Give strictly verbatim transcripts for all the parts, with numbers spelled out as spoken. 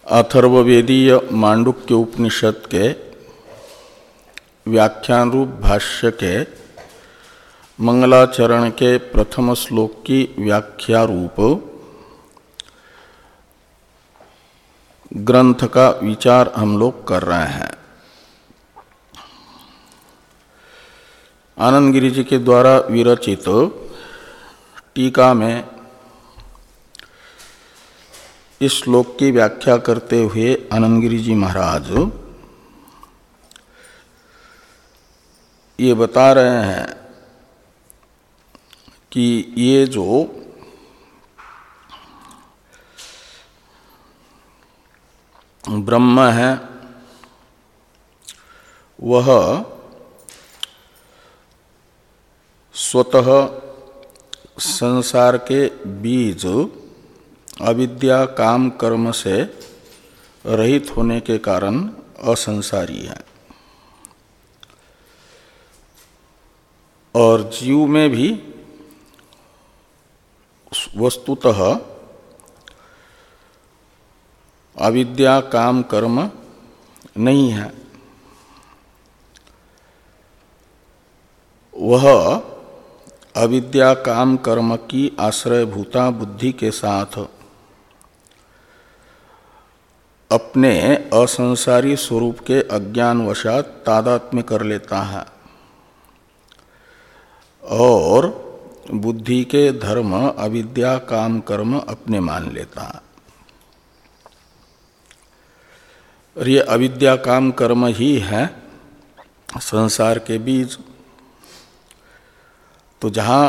अथर्ववेदीय मांडुक्य उपनिषद के व्याख्यान रूप भाष्य के मंगलाचरण के प्रथम श्लोक की व्याख्या रूप ग्रंथ का विचार हम लोग कर रहे हैं। आनंद गिरि जी के द्वारा विरचित टीका में इस श्लोक की व्याख्या करते हुए आनंद गिरि जी महाराज ये बता रहे हैं कि ये जो ब्रह्म है वह स्वतः संसार के बीज अविद्या काम कर्म से रहित होने के कारण असंसारी है और जीव में भी वस्तुतः अविद्या काम कर्म नहीं है। वह अविद्या काम कर्म की आश्रयभूता बुद्धि के साथ अपने असंसारी स्वरूप के अज्ञानवशात तादात्म्य कर लेता है और बुद्धि के धर्म अविद्या काम कर्म अपने मान लेता है। और ये अविद्या काम कर्म ही है संसार के बीज। तो जहाँ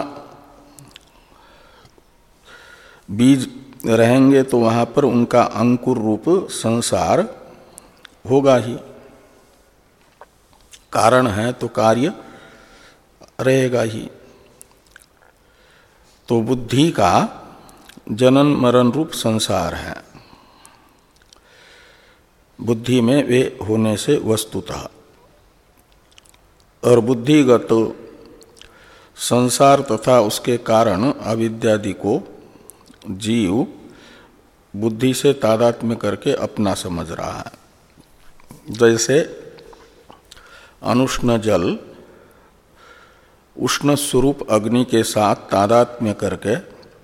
बीज रहेंगे तो वहाँ पर उनका अंकुर रूप संसार होगा ही। कारण है तो कार्य रहेगा ही। तो बुद्धि का जनन मरण रूप संसार है। बुद्धि में वे होने से वस्तुतः और बुद्धिगत संसार तथा उसके कारण अविद्यादि को जीव बुद्धि से तादात्म्य करके अपना समझ रहा है। जैसे अनुष्ण जल उष्ण स्वरूप अग्नि के साथ तादात्म्य करके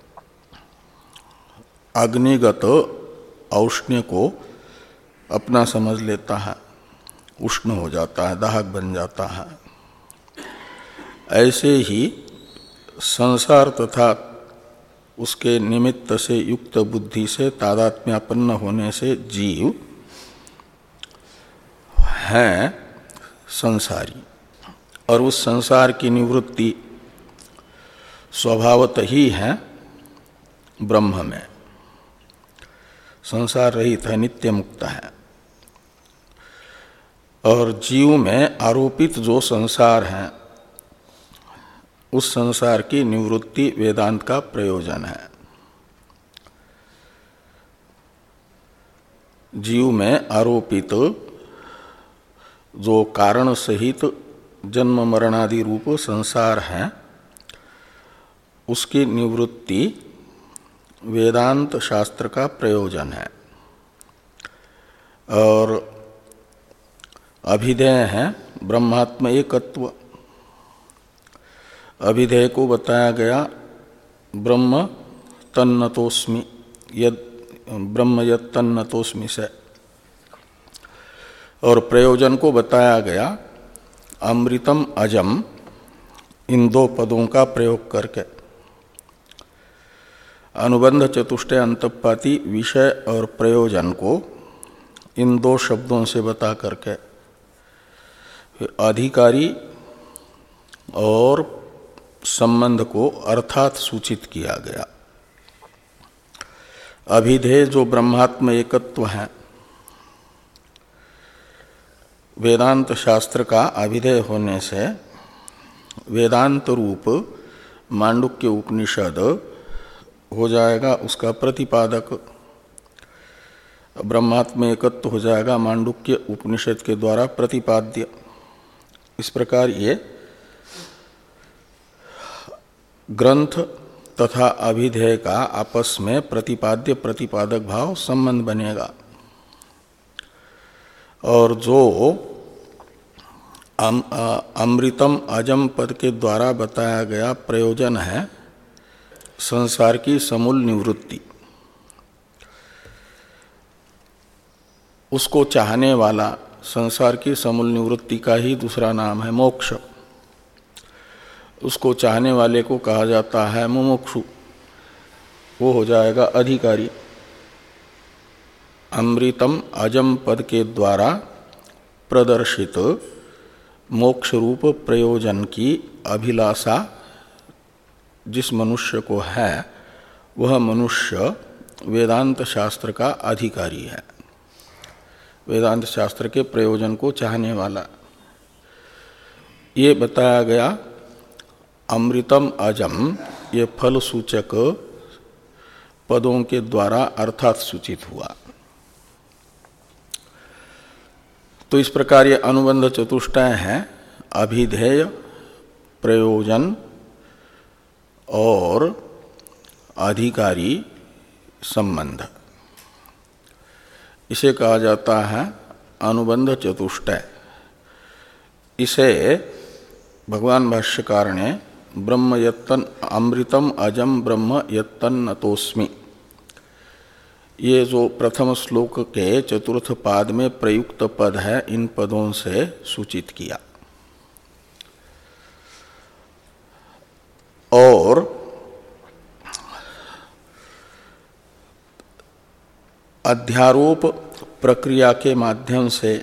अग्निगत औष्ण्य को अपना समझ लेता है, उष्ण हो जाता है, दाहक बन जाता है। ऐसे ही संसार तथा उसके निमित्त से युक्त बुद्धि से तादात्म्यापन्न होने से जीव हैं संसारी और उस संसार की निवृत्ति स्वभावत ही है ब्रह्म में। संसार रहित है, नित्य मुक्त है। और जीव में आरोपित जो संसार है उस संसार की निवृत्ति वेदांत का प्रयोजन है। जीव में आरोपित जो कारण सहित जन्म मरणादि रूप संसार है उसकी निवृत्ति वेदांत शास्त्र का प्रयोजन है। और अभिधेय है ब्रह्मात्म एकत्व। अभिधेय को बताया गया ब्रह्म तन्नतोस्मि, यद ब्रह्म यद तन्नतोस्मि से। और प्रयोजन को बताया गया अमृतम अजम, इन दो पदों का प्रयोग करके। अनुबंध चतुष्टय अंतपाती विषय और प्रयोजन को इन दो शब्दों से बता करके अधिकारी और संबंध को अर्थात सूचित किया गया। अभिधेय जो ब्रह्मात्म एकत्व है, वेदांत शास्त्र का अभिधेय होने से वेदांत रूप मांडुक्य उपनिषद हो जाएगा उसका प्रतिपादक। ब्रह्मात्म एकत्व हो जाएगा मांडुक्य उपनिषद के द्वारा प्रतिपाद्य। इस प्रकार ये ग्रंथ तथा अभिधेय का आपस में प्रतिपाद्य प्रतिपादक भाव संबंध बनेगा। और जो अम, अमृतम अजम पद के द्वारा बताया गया प्रयोजन है संसार की समूल निवृत्ति, उसको चाहने वाला, संसार की समूल निवृत्ति का ही दूसरा नाम है मोक्ष, उसको चाहने वाले को कहा जाता है मुमुक्षु, वो हो जाएगा अधिकारी। अमृतम अजम पद के द्वारा प्रदर्शित मोक्ष रूप प्रयोजन की अभिलाषा जिस मनुष्य को है वह मनुष्य वेदांत शास्त्र का अधिकारी है, वेदांत शास्त्र के प्रयोजन को चाहने वाला। ये बताया गया अमृतम अजम, ये फल सूचक पदों के द्वारा अर्थात सूचित हुआ। तो इस प्रकार ये अनुबंध चतुष्टय है, अभिधेय, प्रयोजन और अधिकारी संबंध, इसे कहा जाता है अनुबंध चतुष्टय। इसे भगवान भाष्यकार ने ब्रह्म यत्तन अमृतम अजम ब्रह्म यत्तन्नतोस्मि, ये जो प्रथम श्लोक के चतुर्थ पाद में प्रयुक्त पद है, इन पदों से सूचित किया। और अध्यारोप प्रक्रिया के माध्यम से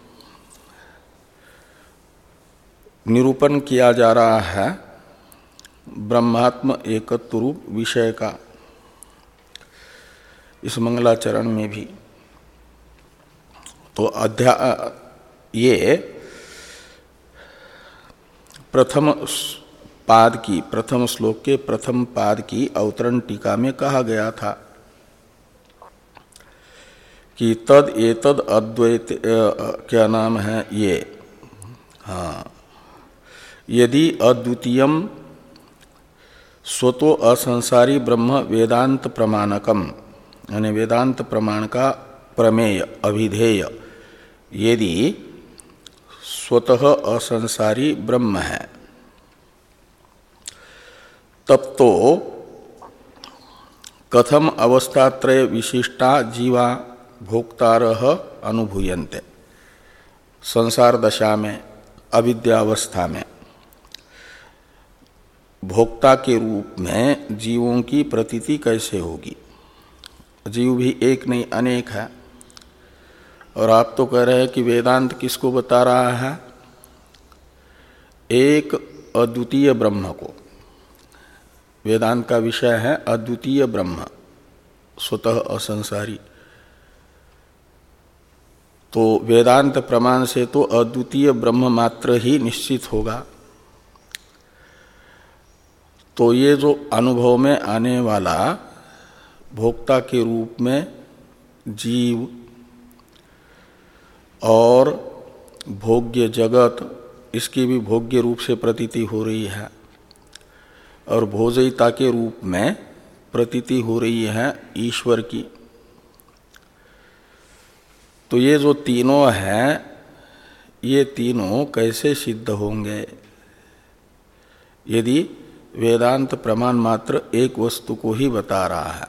निरूपण किया जा रहा है ब्रह्मात्म एकत्व रूप विषय का, इस मंगलाचरण में भी। तो अध्या ये प्रथम पाद की, प्रथम श्लोक के प्रथम पाद की अवतरण टीका में कहा गया था कि तद एतद अद्वैत क्या नाम है ये, हाँ, यदि अद्वितीयम स्वतो असंसारी ब्रह्म वेदांत प्रमाणकम, यानी वेदांत प्रमाण का प्रमेय अभिधेय यदि स्वतः असंसारी ब्रह्म है, तब तो कथम अवस्थात्रय विशिष्टा जीवा भोक्तारः अनुभूयन्ते, संसार दशा में अविद्यावस्था में भोक्ता के रूप में जीवों की प्रतीति कैसे होगी। जीव भी एक नहीं अनेक है, और आप तो कह रहे हैं कि वेदांत किसको बता रहा है, एक अद्वितीय ब्रह्म को। वेदांत का विषय है अद्वितीय ब्रह्म, स्वतः असंसारी। तो वेदांत प्रमाण से तो अद्वितीय ब्रह्म मात्र ही निश्चित होगा। तो ये जो अनुभव में आने वाला भोक्ता के रूप में जीव और भोग्य जगत, इसकी भी भोग्य रूप से प्रतीति हो रही है, और भोजयिता के रूप में प्रतीति हो रही है ईश्वर की। तो ये जो तीनों हैं, ये तीनों कैसे सिद्ध होंगे यदि वेदांत प्रमाण मात्र एक वस्तु को ही बता रहा है।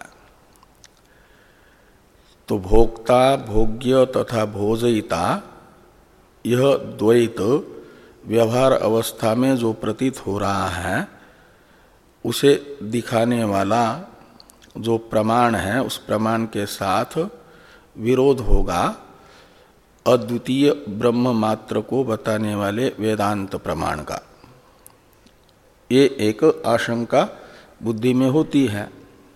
तो भोक्ता, भोग्य तथा भोजयिता, यह द्वैत व्यवहार अवस्था में जो प्रतीत हो रहा है, उसे दिखाने वाला जो प्रमाण है, उस प्रमाण के साथ विरोध होगा अद्वितीय ब्रह्म मात्र को बताने वाले वेदांत प्रमाण का। ये एक आशंका बुद्धि में होती है।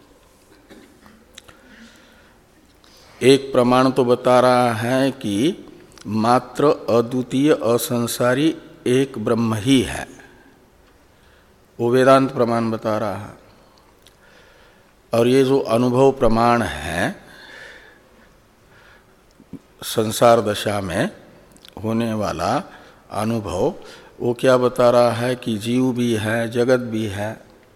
एक प्रमाण तो बता रहा है कि मात्र अद्वितीय असंसारी एक ब्रह्म ही है, वो वेदांत प्रमाण बता रहा है। और ये जो अनुभव प्रमाण है संसार दशा में होने वाला अनुभव, वो क्या बता रहा है कि जीव भी है, जगत भी है।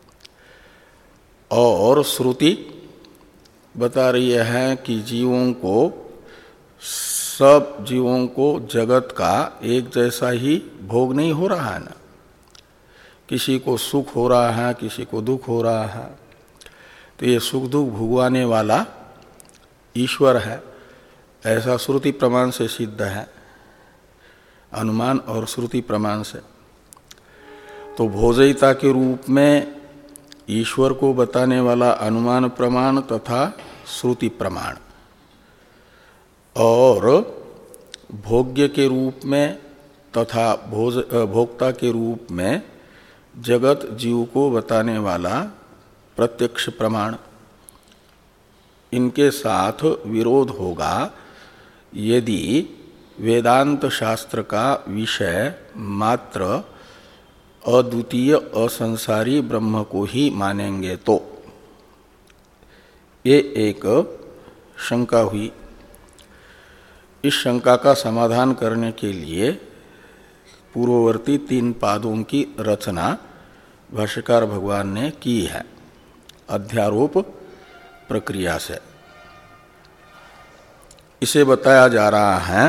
और श्रुति बता रही है कि जीवों को सब जीवों को जगत का एक जैसा ही भोग नहीं हो रहा है ना। किसी को सुख हो रहा है, किसी को दुख हो रहा है, तो ये सुख दुख भुगवाने वाला ईश्वर है, ऐसा श्रुति प्रमाण से सिद्ध है, अनुमान और श्रुति प्रमाण से। तो भोजयिता के रूप में ईश्वर को बताने वाला अनुमान प्रमाण तथा श्रुति प्रमाण, और भोग्य के रूप में तथा भोज भोक्ता के रूप में जगत जीव को बताने वाला प्रत्यक्ष प्रमाण, इनके साथ विरोध होगा यदि वेदांत शास्त्र का विषय मात्र अद्वितीय असंसारी ब्रह्म को ही मानेंगे तो। ये एक शंका हुई। इस शंका का समाधान करने के लिए पूर्ववर्ती तीन पादों की रचना भाष्यकार भगवान ने की है अध्यारोप प्रक्रिया से। इसे बताया जा रहा है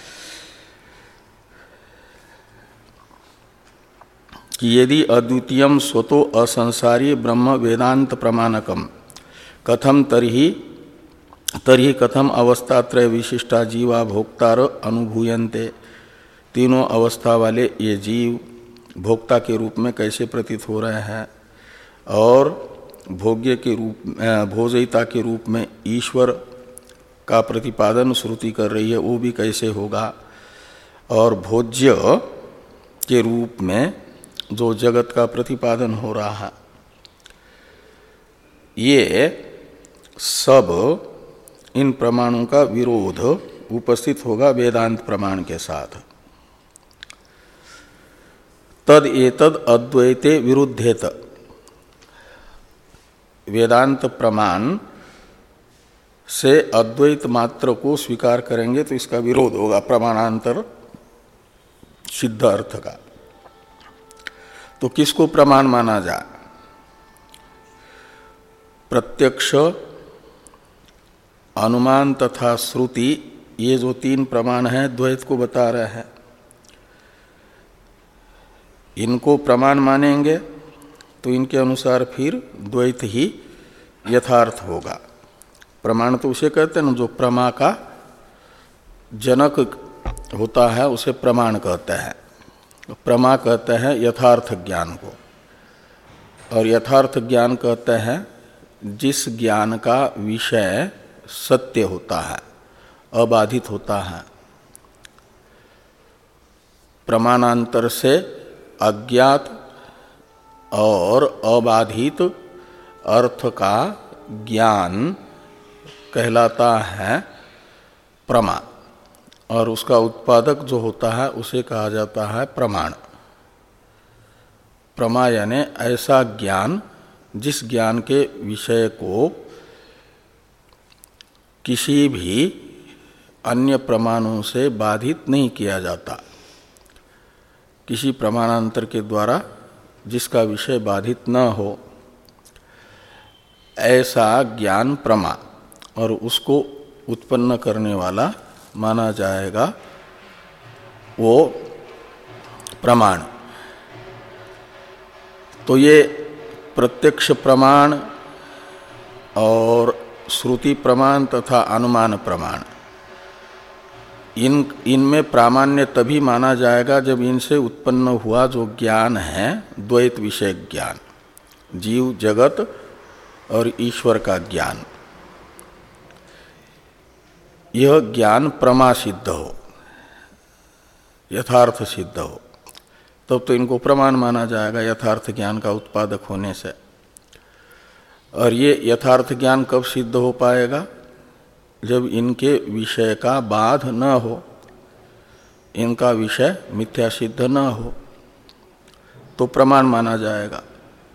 कि यदि अद्वितीयम स्वतो असंसारी ब्रह्म वेदांत प्रमाणकम कथम तर्हि तर्हि कथम अवस्थात्रय विशिष्टा जीवा भोक्तार अनुभूयन्ते, तीनों अवस्था वाले ये जीव भोक्ता के रूप में कैसे प्रतीत हो रहे हैं, और भोग्य के रूप भोजयिता के रूप में ईश्वर का प्रतिपादन श्रुति कर रही है, वो भी कैसे होगा, और भोज्य के रूप में जो जगत का प्रतिपादन हो रहा है, ये सब इन प्रमाणों का विरोध उपस्थित होगा वेदांत प्रमाण के साथ। तद एतद अद्वैते विरुद्धेत, वेदांत प्रमाण से अद्वैत मात्र को स्वीकार करेंगे तो इसका विरोध होगा प्रमाणांतर सिद्ध अर्थ का। तो किसको प्रमाण माना जाए? प्रत्यक्ष, अनुमान तथा श्रुति, ये जो तीन प्रमाण हैं द्वैत को बता रहे हैं, इनको प्रमाण मानेंगे तो इनके अनुसार फिर द्वैत ही यथार्थ होगा। प्रमाण तो उसे कहते हैं ना जो प्रमा का जनक होता है, उसे प्रमाण कहते हैं। प्रमा कहते हैं यथार्थ ज्ञान को, और यथार्थ ज्ञान कहते हैं जिस ज्ञान का विषय सत्य होता है, अबाधित होता है। प्रमाणांतर से अज्ञात और अबाधित अर्थ का ज्ञान कहलाता है प्रमा, और उसका उत्पादक जो होता है उसे कहा जाता है प्रमाण। प्रमा यानी ऐसा ज्ञान जिस ज्ञान के विषय को किसी भी अन्य प्रमाणों से बाधित नहीं किया जाता, किसी प्रमाणांतर के द्वारा जिसका विषय बाधित न हो, ऐसा ज्ञान प्रमा, और उसको उत्पन्न करने वाला माना जाएगा वो प्रमाण। तो ये प्रत्यक्ष प्रमाण और श्रुति प्रमाण तथा अनुमान प्रमाण, इन इनमें प्रामाण्य तभी माना जाएगा जब इनसे उत्पन्न हुआ जो ज्ञान है द्वैत विषय ज्ञान, जीव जगत और ईश्वर का ज्ञान, यह ज्ञान प्रमा सिद्ध हो, यथार्थ सिद्ध हो, तब तो, तो इनको प्रमाण माना जाएगा यथार्थ ज्ञान का उत्पादक होने से। और ये यथार्थ ज्ञान कब सिद्ध हो पाएगा? जब इनके विषय का बाध न हो, इनका विषय मिथ्या सिद्ध न हो, तो प्रमाण माना जाएगा,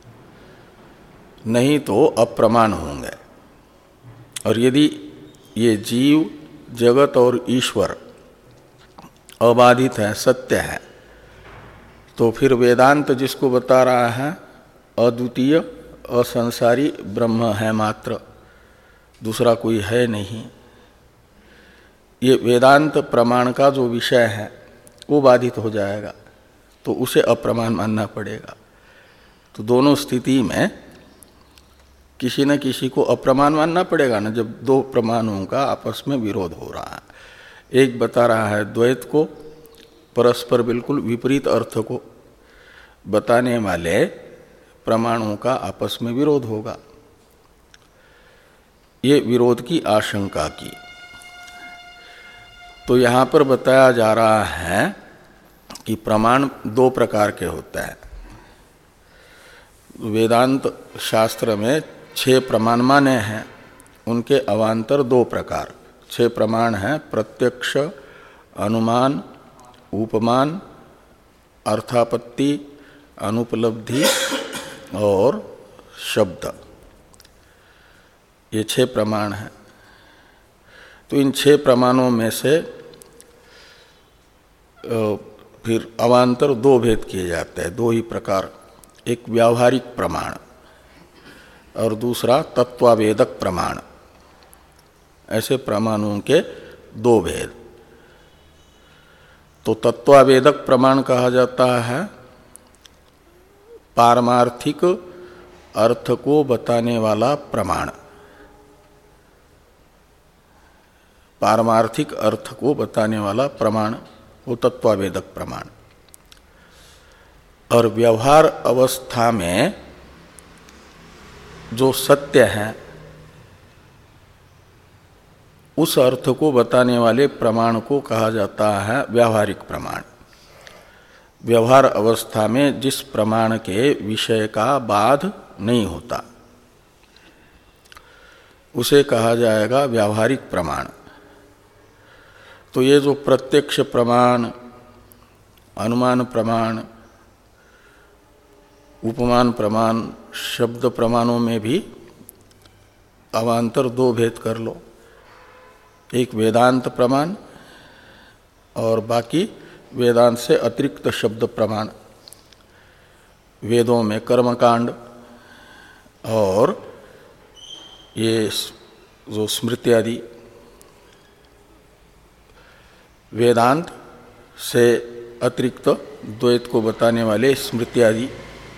नहीं तो अप्रमाण होंगे। और यदि ये जीव जगत और ईश्वर अबाधित है, सत्य है, तो फिर वेदांत जिसको बता रहा है अद्वितीय असंसारी ब्रह्म है मात्र, दूसरा कोई है नहीं, ये वेदांत प्रमाण का जो विषय है वो बाधित हो जाएगा, तो उसे अप्रमाण मानना पड़ेगा। तो दोनों स्थिति में किसी न किसी को अप्रमाण मानना पड़ेगा ना, जब दो प्रमाणों का आपस में विरोध हो रहा है। एक बता रहा है द्वैत को, परस्पर बिल्कुल विपरीत अर्थ को बताने वाले प्रमाणों का आपस में विरोध होगा, ये विरोध की आशंका की। तो यहाँ पर बताया जा रहा है कि प्रमाण दो प्रकार के होते हैं। वेदांत शास्त्र में छह प्रमाण माने हैं, उनके अवान्तर दो प्रकार, छह प्रमाण हैं: प्रत्यक्ष, अनुमान, उपमान, अर्थापत्ति, अनुपलब्धि और शब्द। ये छह प्रमाण हैं। तो इन छह प्रमाणों में से फिर अवान्तर दो भेद किए जाते हैं, दो ही प्रकार, एक व्यावहारिक प्रमाण और दूसरा तत्वावेदक प्रमाण। ऐसे प्रमाणों के दो भेद। तो तत्वावेदक प्रमाण कहा जाता है पारमार्थिक अर्थ को बताने वाला प्रमाण, पारमार्थिक अर्थ को बताने वाला प्रमाण, वो तत्वावेदक प्रमाण। और व्यवहार अवस्था में जो सत्य है उस अर्थ को बताने वाले प्रमाण को कहा जाता है व्यावहारिक प्रमाण। व्यवहार अवस्था में जिस प्रमाण के विषय का बाध नहीं होता उसे कहा जाएगा व्यावहारिक प्रमाण। तो ये जो प्रत्यक्ष प्रमाण, अनुमान प्रमाण, उपमान प्रमाण, शब्द प्रमाणों में भी अवान्तर दो भेद कर लो, एक वेदांत प्रमाण और बाकी वेदांत से अतिरिक्त शब्द प्रमाण। वेदों में कर्मकांड और ये जो स्मृति आदि, वेदांत से अतिरिक्त द्वैत को बताने वाले स्मृति आदि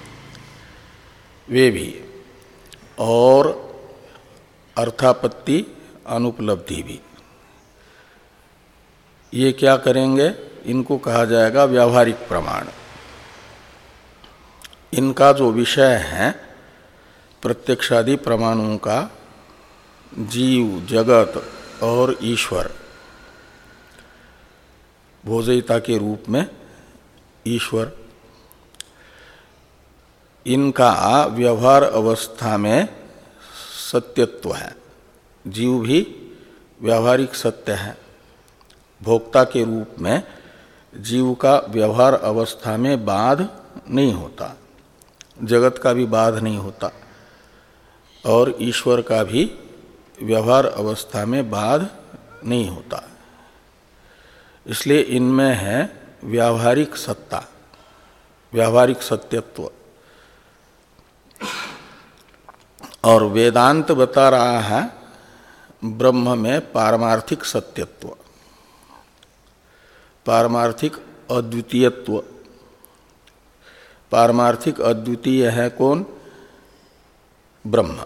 वे भी, और अर्थापत्ति, अनुपलब्धि भी। ये क्या करेंगे? इनको कहा जाएगा व्यावहारिक प्रमाण। इनका जो विषय है प्रत्यक्षादि प्रमाणों का जीव, जगत और ईश्वर, भोजयिता के रूप में ईश्वर, इनका व्यवहार अवस्था में सत्यत्व है। जीव भी व्यावहारिक सत्य है, भोक्ता के रूप में जीव का व्यवहार अवस्था में बाध नहीं होता, जगत का भी बाध नहीं होता, और ईश्वर का भी व्यवहार अवस्था में बाध नहीं होता। इसलिए इनमें है व्यावहारिक सत्ता, व्यावहारिक सत्यत्व। और वेदांत बता रहा है ब्रह्म में पारमार्थिक सत्यत्व, पारमार्थिक अद्वितीयत्व। पारमार्थिक अद्वितीय है कौन? ब्रह्म।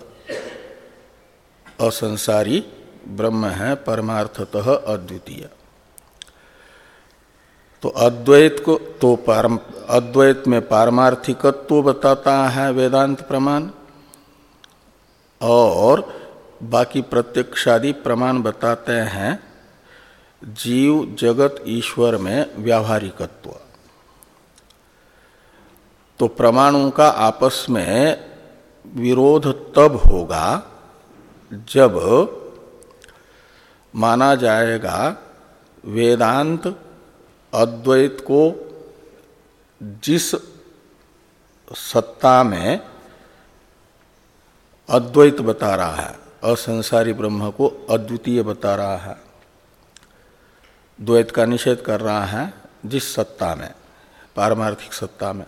असंसारी ब्रह्म है परमार्थतः अद्वितीय। तो अद्वैत को तो पारम अद्वैत में पारमार्थिकत्व बताता है वेदांत प्रमाण, और बाकी प्रत्यक्षादि प्रमाण बताते हैं जीव, जगत, ईश्वर में व्यावहारिकत्व। तो प्रमाणों का आपस में विरोध तब होगा जब माना जाएगा वेदांत अद्वैत को जिस सत्ता में अद्वैत बता रहा है, असंसारी ब्रह्म को अद्वितीय बता रहा है, द्वैत का निषेध कर रहा है जिस सत्ता में, पारमार्थिक सत्ता में,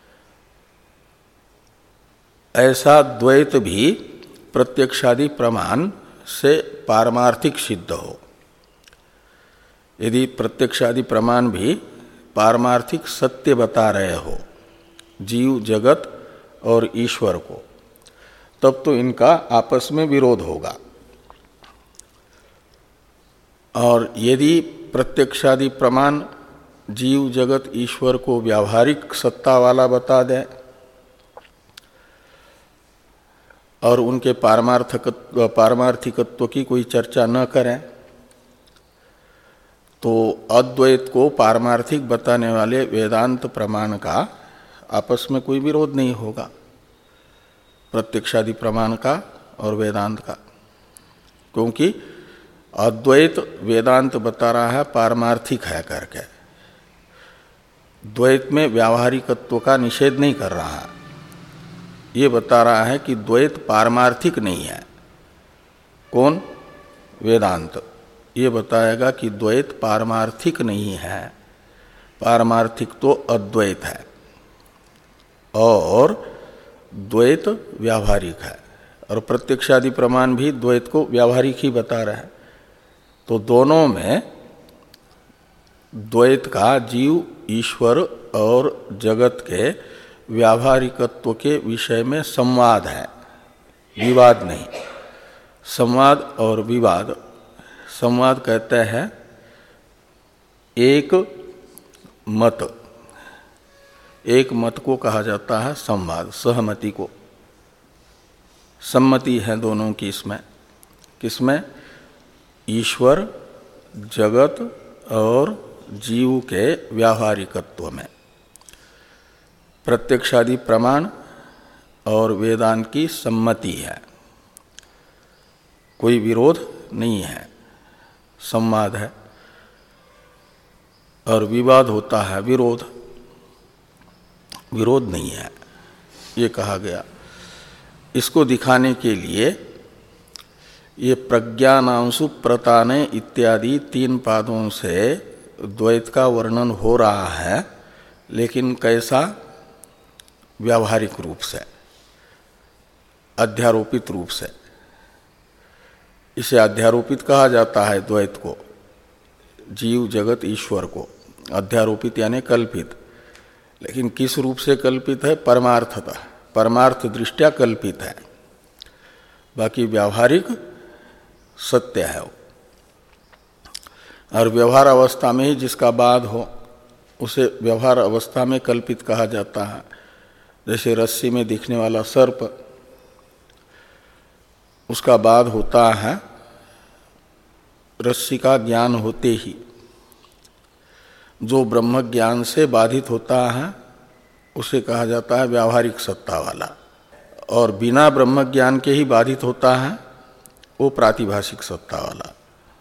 ऐसा द्वैत भी प्रत्यक्षादि प्रमाण से पारमार्थिक सिद्ध हो। यदि प्रत्यक्षादि प्रमाण भी पारमार्थिक सत्य बता रहे हो जीव जगत और ईश्वर को, तब तो इनका आपस में विरोध होगा। और यदि प्रत्यक्षादि प्रमाण जीव जगत ईश्वर को व्यावहारिक सत्ता वाला बता दें और उनके पारमार्थिकत्व पारमार्थिकत्व की कोई चर्चा न करें, तो अद्वैत को पारमार्थिक बताने वाले वेदांत प्रमाण का आपस में कोई विरोध नहीं होगा, प्रत्यक्षादि प्रमाण का और वेदांत का, क्योंकि अद्वैत वेदांत बता रहा है पारमार्थिक है करके, द्वैत में व्यावहारिकत्व का निषेध नहीं कर रहा है। ये बता रहा है कि द्वैत पारमार्थिक नहीं है। कौन? वेदांत ये बताएगा कि द्वैत पारमार्थिक नहीं है, पारमार्थिक तो अद्वैत है और द्वैत व्यावहारिक है, और प्रत्यक्षादि प्रमाण भी द्वैत को व्यावहारिक ही बता रहे हैं। तो दोनों में द्वैत का जीव ईश्वर और जगत के व्यावहारिकत्व के विषय में संवाद है, विवाद नहीं। संवाद और विवाद, संवाद कहते हैं एक मत, एक मत को कहा जाता है संवाद, सहमति को। सम्मति है दोनों की इसमें, किसमें? ईश्वर जगत और जीव के व्यावहारिकत्व में। प्रत्यक्षादि प्रमाण और वेदांत की सम्मति है, कोई विरोध नहीं है, संवाद है। और विवाद होता है विरोध, विरोध नहीं है, ये कहा गया। इसको दिखाने के लिए ये प्रज्ञानांशु प्रताने इत्यादि तीन पादों से द्वैत का वर्णन हो रहा है, लेकिन कैसा? व्यावहारिक रूप से, अध्यारोपित रूप से। इसे अध्यारोपित कहा जाता है द्वैत को, जीव जगत ईश्वर को। अध्यारोपित यानी कल्पित, लेकिन किस रूप से कल्पित है? परमार्थतः, परमार्थ दृष्टया कल्पित है, बाकी व्यावहारिक सत्य है वो। और व्यवहार अवस्था में ही जिसका बाद हो उसे व्यवहार अवस्था में कल्पित कहा जाता है। जैसे रस्सी में दिखने वाला सर्प, उसका बाद होता है रस्सी का ज्ञान होते ही। जो ब्रह्म ज्ञान से बाधित होता है उसे कहा जाता है व्यावहारिक सत्ता वाला, और बिना ब्रह्म ज्ञान के ही बाधित होता है वो प्रातिभाषिक सत्ता वाला।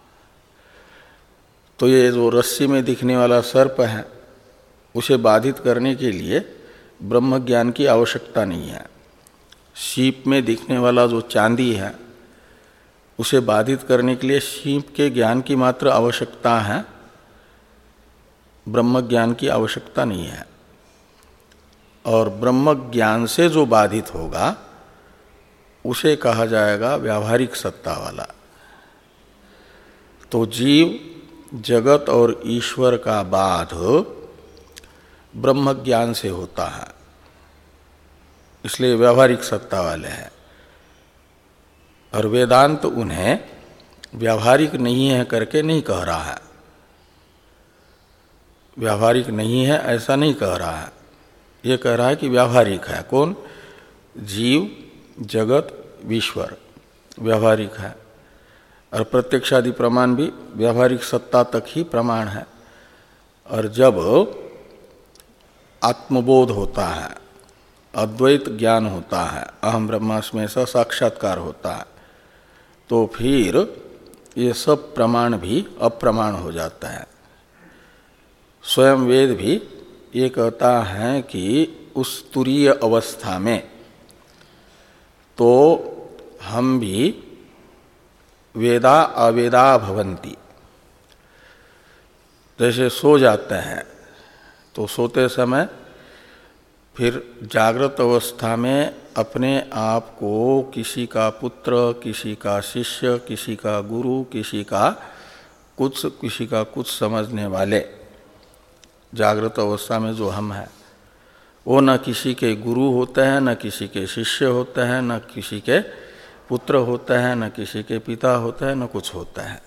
तो ये जो रस्सी में दिखने वाला सर्प है, उसे बाधित करने के लिए ब्रह्म ज्ञान की आवश्यकता नहीं है। सीप में दिखने वाला जो चांदी है, उसे बाधित करने के लिए सीप के ज्ञान की मात्र आवश्यकता है, ब्रह्म ज्ञान की आवश्यकता नहीं है। और ब्रह्म ज्ञान से जो बाधित होगा उसे कहा जाएगा व्यावहारिक सत्ता वाला। तो जीव जगत और ईश्वर का बाध ब्रह्म ज्ञान से होता है, इसलिए व्यावहारिक सत्ता वाले हैं। और वेदांत उन्हें व्यावहारिक नहीं है करके नहीं कह रहा है, व्यावहारिक नहीं है ऐसा नहीं कह रहा है, ये कह रहा है कि व्यावहारिक है। कौन? जीव जगत ईश्वर व्यावहारिक है, और प्रत्यक्षादि प्रमाण भी व्यावहारिक सत्ता तक ही प्रमाण है। और जब आत्मबोध होता है, अद्वैत ज्ञान होता है, अहम ब्रह्मास्मि ऐसा साक्षात्कार होता है, तो फिर ये सब प्रमाण भी अप्रमाण हो जाता है। स्वयं वेद भी ये कहता है कि उस तुरीय अवस्था में तो हम भी वेदा अवेदा भवन्ति, जैसे सो जाते हैं तो सोते समय फिर जागृत अवस्था में अपने आप को किसी का पुत्र, किसी का शिष्य, किसी का गुरु, किसी का कुछ किसी का कुछ समझने वाले जागृत अवस्था में जो हम हैं, वो न किसी के गुरु होते हैं, न किसी के शिष्य होते हैं, न किसी के पुत्र होते हैं, न किसी के पिता होते हैं, न कुछ होता है।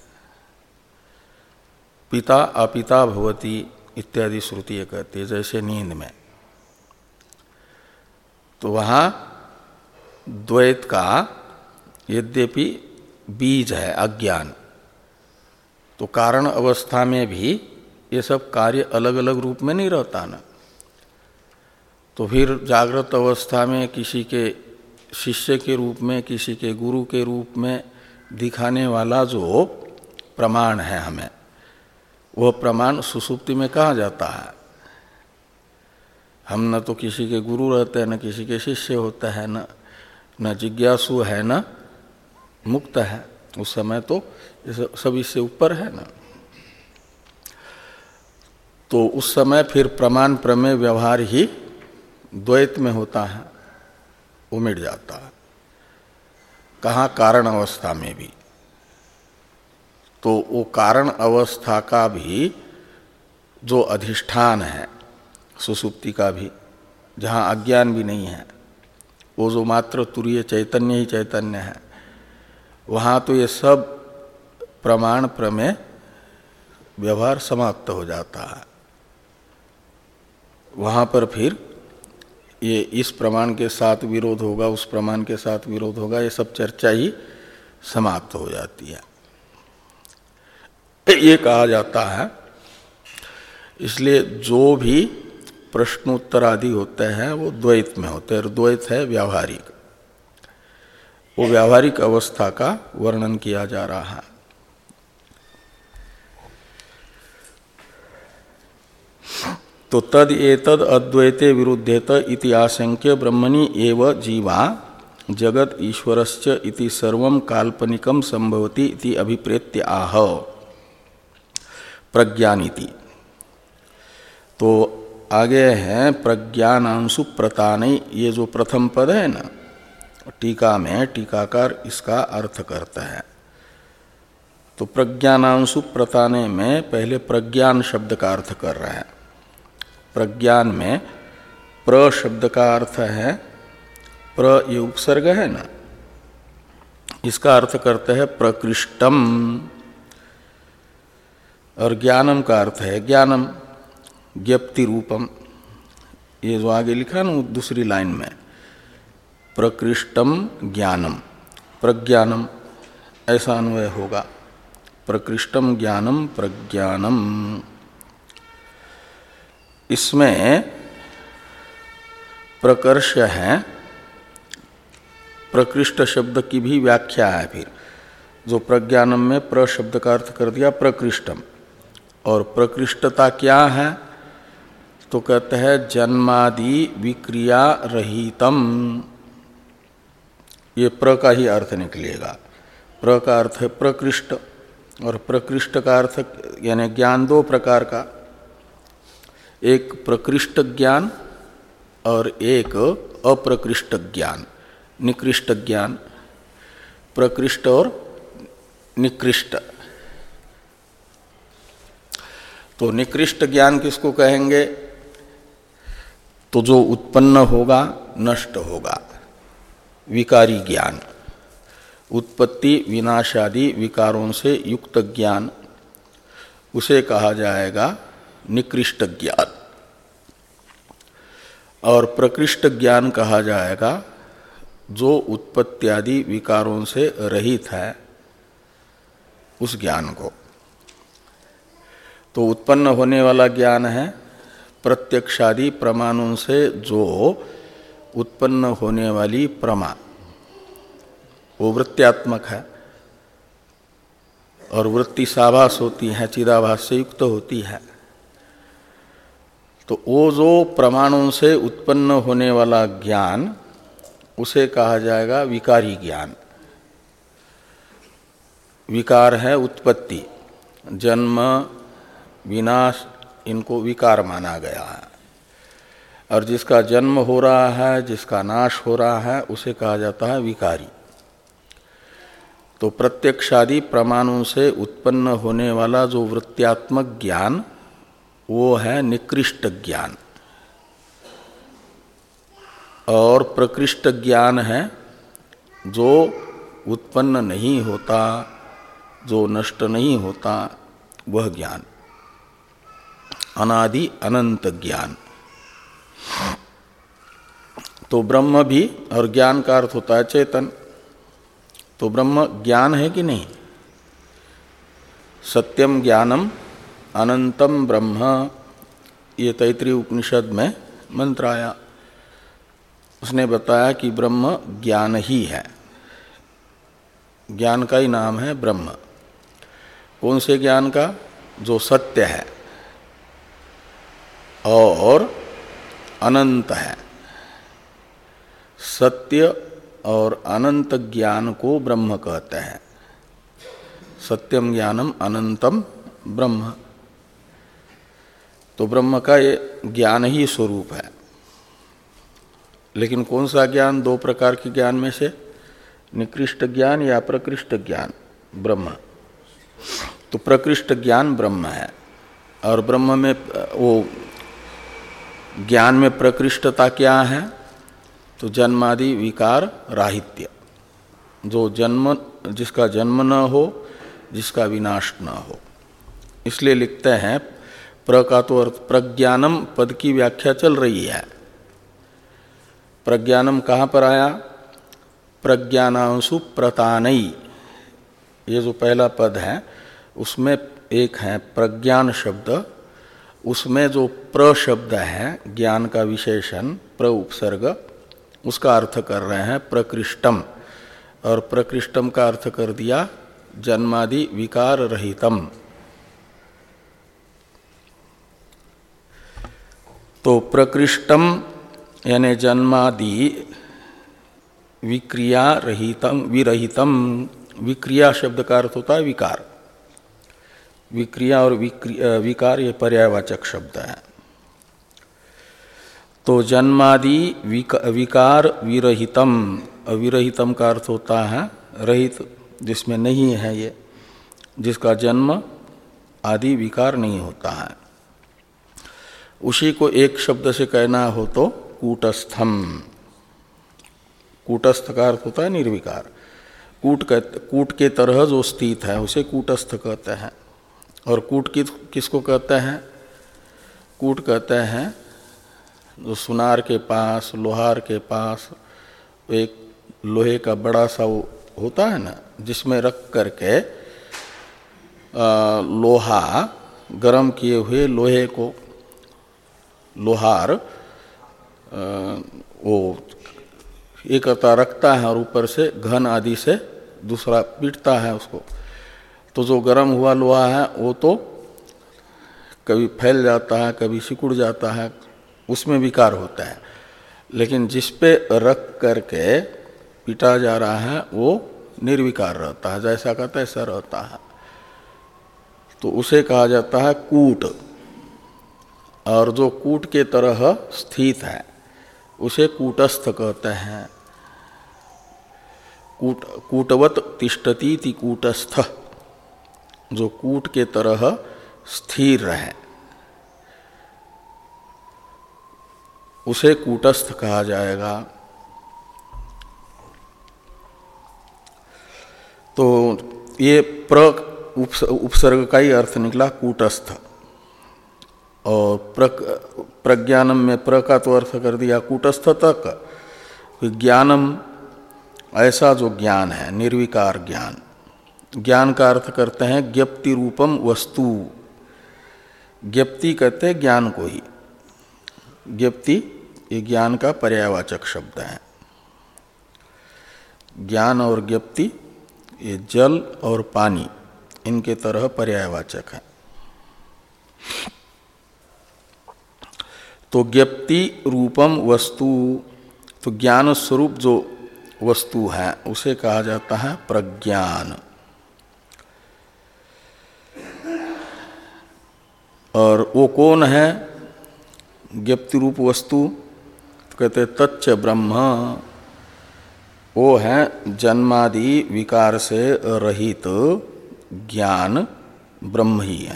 पिता अपिता भवति इत्यादि श्रुति ये कहती है, जैसे नींद में। तो वहाँ द्वैत का यद्यपि बीज है अज्ञान, तो कारण अवस्था में भी ये सब कार्य अलग अलग रूप में नहीं रहता ना। तो फिर जागृत अवस्था में किसी के शिष्य के रूप में, किसी के गुरु के रूप में दिखाने वाला जो प्रमाण है हमें, वह प्रमाण सुषुप्ति में कहा जाता है। हम न तो किसी के गुरु रहते हैं, न किसी के शिष्य होता है, न न जिज्ञासु है, न मुक्त है। उस समय तो सब इससे ऊपर है ना। तो उस समय फिर प्रमाण प्रमेय व्यवहार ही द्वैत में होता है, वो मिट जाता है। कहाँ? कारण अवस्था में भी। तो वो कारण अवस्था का भी जो अधिष्ठान है, सुसुप्ति का भी, जहाँ अज्ञान भी नहीं है, वो जो मात्र तुरीय चैतन्य ही चैतन्य है, वहाँ तो ये सब प्रमाण प्रमेय व्यवहार समाप्त हो जाता है। वहाँ पर फिर ये इस प्रमाण के साथ विरोध होगा, उस प्रमाण के साथ विरोध होगा, ये सब चर्चा ही समाप्त हो जाती है। ये कहा जाता है। इसलिए जो भी प्रश्नोत्तर आदि होते हैं वो द्वैत में होते हैं, और द्वैत है व्यावहारिक। वो व्यावहारिक अवस्था का वर्णन किया जा रहा है। तो तद एतद अद्वैते विरुद्धेत इति आशंक्य ब्रह्मणि एव जीवा जगत ईश्वरश्च इति सर्वं काल्पनिकं संभवति इति अभिप्रेत्य आह प्रज्ञानीति। तो आगे है प्रज्ञानांशु प्रतानै, ये जो प्रथम पद है ना, टीका में टीकाकार इसका अर्थ करता है। तो प्रज्ञानांशु प्रताने में पहले प्रज्ञान शब्द का अर्थ कर रहे हैं। प्रज्ञान में प्र शब्द का अर्थ है, प्र ये उपसर्ग है ना, इसका अर्थ करते हैं प्रकृष्टम, और ज्ञानम का अर्थ है ज्ञानम, ज्ञप्ति रूपम। ये जो आगे लिखा ना दूसरी लाइन में, प्रकृष्टम ज्ञानम, प्रज्ञानम, ऐसा अन्वय होगा। प्रकृष्टम ज्ञानम प्रज्ञानम। इसमें प्रकर्ष है, प्रकृष्ट शब्द की भी व्याख्या है। फिर जो प्रज्ञानम में प्र शब्द का अर्थ कर दिया प्रकृष्टम, और प्रकृष्टता क्या है? तो कहते हैं जन्मादि विक्रिया रहितम। ये प्र का ही अर्थ निकलेगा। प्र का अर्थ है प्रकृष्ट, और प्रकृष्ट का अर्थ यानी ज्ञान दो प्रकार का, एक प्रकृष्ट ज्ञान और एक अप्रकृष्ट ज्ञान, निकृष्ट ज्ञान। प्रकृष्ट और निकृष्ट। तो निकृष्ट ज्ञान किसको कहेंगे? तो जो उत्पन्न होगा, नष्ट होगा, विकारी ज्ञान, उत्पत्ति विनाशादि विकारों से युक्त ज्ञान, उसे कहा जाएगा निकृष्ट ज्ञान। और प्रकृष्ट ज्ञान कहा जाएगा जो उत्पत्त्यादि विकारों से रहित है, उस ज्ञान को। तो उत्पन्न होने वाला ज्ञान है प्रत्यक्षादि प्रमाणों से जो उत्पन्न होने वाली प्रमा, वो वृत्त्यात्मक है, और वृत्ति साभास होती है, चिदाभास से युक्त होती है। तो वो जो प्रमाणों से उत्पन्न होने वाला ज्ञान, उसे कहा जाएगा विकारी ज्ञान। विकार है उत्पत्ति, जन्म, विनाश, इनको विकार माना गया है। और जिसका जन्म हो रहा है, जिसका नाश हो रहा है, उसे कहा जाता है विकारी। तो प्रत्यक्षादि प्रमाणों से उत्पन्न होने वाला जो वृत्त्यात्मक ज्ञान वो है निकृष्ट ज्ञान, और प्रकृष्ट ज्ञान है जो उत्पन्न नहीं होता, जो नष्ट नहीं होता, वह ज्ञान अनादि अनंत ज्ञान। तो ब्रह्म भी, और ज्ञान का अर्थ होता है चेतन, तो ब्रह्म ज्ञान है कि नहीं? सत्यम ज्ञानम अनंतम ब्रह्म, ये तैत्रीय उपनिषद में मंत्र आया। उसने बताया कि ब्रह्म ज्ञान ही है, ज्ञान का ही नाम है ब्रह्म। कौन से ज्ञान का? जो सत्य है और अनंत है। सत्य और अनंत ज्ञान को ब्रह्म कहते हैं। सत्यम ज्ञानम अनंतम ब्रह्म, तो ब्रह्म का ये ज्ञान ही स्वरूप है। लेकिन कौन सा ज्ञान? दो प्रकार के ज्ञान में से निकृष्ट ज्ञान या प्रकृष्ट ज्ञान ब्रह्म। तो प्रकृष्ट ज्ञान ब्रह्म है, और ब्रह्म में वो ज्ञान में प्रकृष्टता क्या है? तो जन्मादि विकार राहित्य, जो जन्म, जिसका जन्म न हो, जिसका विनाश न हो। इसलिए लिखते हैं प्र का तो अर्थ प्रज्ञानम पद की व्याख्या चल रही है। प्रज्ञानम कहाँ पर आया? प्रज्ञानांशु प्रतानई, ये जो पहला पद है उसमें एक है प्रज्ञान शब्द, उसमें जो प्र शब्द है ज्ञान का विशेषण प्र उपसर्ग, उसका अर्थ कर रहे हैं प्रकृष्टम, और प्रकृष्टम का अर्थ कर दिया जन्मादि विकार रहितम। तो प्रकृष्टम यानी जन्मादि विक्रिया रहितम, विरहितम। विक्रिया शब्द का अर्थ होता है विकार। विक्रिया और विकार ये पर्यायवाचक शब्द है। तो जन्मादि विकार विरहितम, अविरहितम का अर्थ होता है रहित, जिसमें नहीं है, ये जिसका जन्म आदि विकार नहीं होता है। उसी को एक शब्द से कहना हो तो कूटस्थम। कूटस्थ का अर्थ होता है निर्विकार। कूट कहते, कूट के तरह जो स्थित है उसे कूटस्थ कहते हैं। और कूट किस किसको कहते हैं? कूट कहते हैं जो सुनार के पास, लोहार के पास एक लोहे का बड़ा सा वो होता है ना, जिसमें रख करके आ, लोहा गरम किए हुए लोहे को लोहार आ, वो एक अता रखता है और ऊपर से घन आदि से दूसरा पीटता है उसको। तो जो गर्म हुआ लोहा है वो तो कभी फैल जाता है, कभी सिकुड़ जाता है, उसमें विकार होता है। लेकिन जिस पे रख करके पीटा जा रहा है वो निर्विकार रहता है, जैसा का तैसा रहता है। तो उसे कहा जाता है कूट। और जो कूट के तरह स्थित है उसे कूटस्थ कहते हैं। कूट कूटवत तिष्ठति ति कूटस्थ, जो कूट के तरह स्थिर रहे उसे कूटस्थ कहा जाएगा। तो ये प्र उपसर्ग का ही अर्थ निकला कूटस्थ, और प्रज्ञानम में प्र का तो अर्थ कर दिया कूटस्थ तक। ज्ञानम ऐसा जो ज्ञान है निर्विकार ज्ञान। ज्ञान का अर्थ करते हैं ज्ञप्ति रूपम वस्तु। ज्ञप्ति कहते हैं ज्ञान को ही। ज्ञप्ति ये ज्ञान का पर्यायवाचक शब्द है। ज्ञान और ज्ञप्ति ये जल और पानी इनके तरह पर्यायवाचक है। तो ज्ञप्ति रूपम वस्तु, तो ज्ञान स्वरूप जो वस्तु है उसे कहा जाता है प्रज्ञान। और वो कौन है ज्ञप्ति रूप वस्तु? तो कहते तच्च ब्रह्म, वो है जन्मादि विकार से रहित ज्ञान ब्रह्म ही है।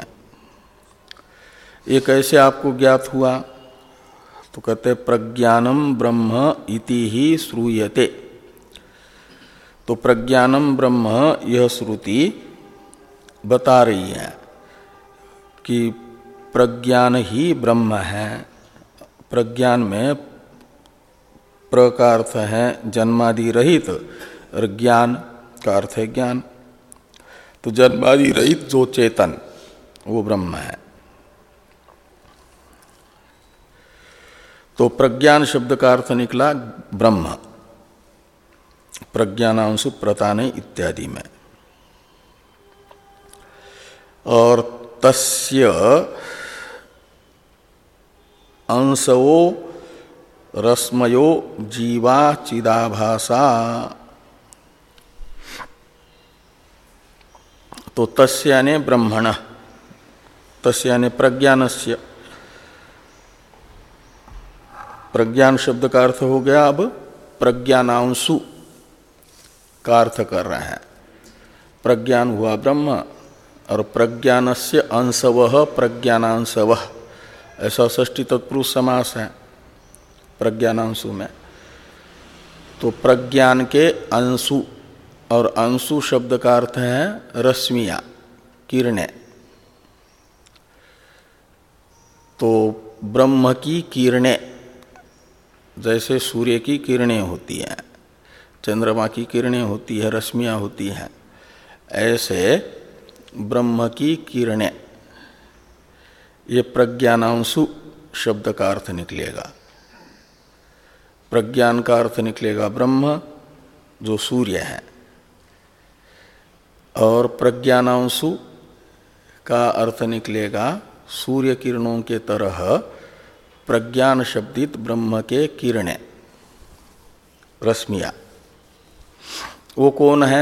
ये कैसे आपको ज्ञात हुआ? तो कहते प्रज्ञानम ब्रह्म इति ही श्रूयते। तो प्रज्ञानम ब्रह्म यह श्रुति बता रही है कि प्रज्ञान ही ब्रह्म है। प्रज्ञान में प्र का अर्थ है जन्मादि रहित और ज्ञान का अर्थ है ज्ञान। तो जन्मादि रहित जो चेतन वो ब्रह्म है। तो प्रज्ञान शब्द का अर्थ निकला ब्रह्म, प्रज्ञानांशु प्रताने इत्यादि में। और तस्य अंशवो रश्मयो जीवा चिदाभासा। तो तस्य यानी ब्रह्मण, तस्य यानी प्रज्ञानस्य। प्रज्ञान शब्द का अर्थ हो गया अब प्रज्ञानांशु का अर्थ कर रहे हैं। प्रज्ञान हुआ ब्रह्म और प्रज्ञानस्य अंशवः प्रज्ञानांशवः, ऐसा षष्ठी तत्पुरुष समास है प्रज्ञानांशु में। तो प्रज्ञान के अंशु, और अंशु शब्द का अर्थ है रश्मियाँ, किरणें। तो ब्रह्म की किरणें, जैसे सूर्य की किरणें होती हैं, चंद्रमा की किरणें होती है, रश्मियाँ होती हैं, ऐसे ब्रह्म की किरणें, ये प्रज्ञानांशु शब्द का अर्थ निकलेगा। प्रज्ञान का अर्थ निकलेगा ब्रह्म जो सूर्य है, और प्रज्ञानांशु का अर्थ निकलेगा सूर्य किरणों के तरह प्रज्ञान शब्दित ब्रह्म के किरणें, रश्मियाँ। वो कौन है?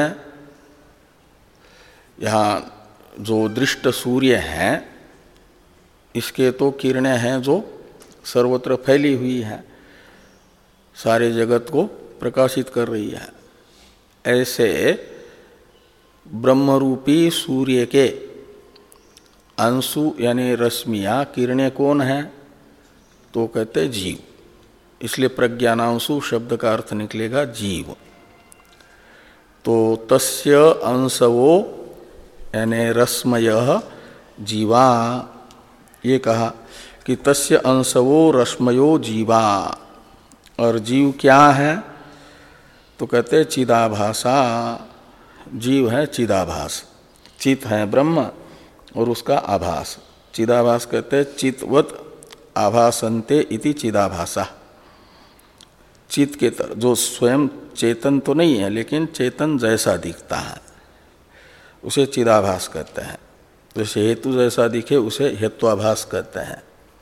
यहाँ जो दृष्ट सूर्य है, इसके तो किरणें हैं जो सर्वत्र फैली हुई हैं, सारे जगत को प्रकाशित कर रही है। ऐसे ब्रह्मरूपी सूर्य के अंशु यानी रश्मियाँ, किरणें कौन हैं? तो कहते जीव। इसलिए प्रज्ञानांशु शब्द का अर्थ निकलेगा जीव। तो तस्य अंशवो यानी रश्मयः जीवा, ये कहा कि तस्य अंशवो रश्मयो जीवा। और जीव क्या है? तो कहते चिदाभासा। जीव है चिदाभास, चित है ब्रह्म और उसका आभास। चिदाभास कहते चितवत आभासन्ते इति चिदाभासा। चित के तरह, जो स्वयं चेतन तो नहीं है लेकिन चेतन जैसा दिखता है, उसे चिदाभास कहते हैं। जैसे हेतु जैसा दिखे उसे हेत्वाभास कहते हैं।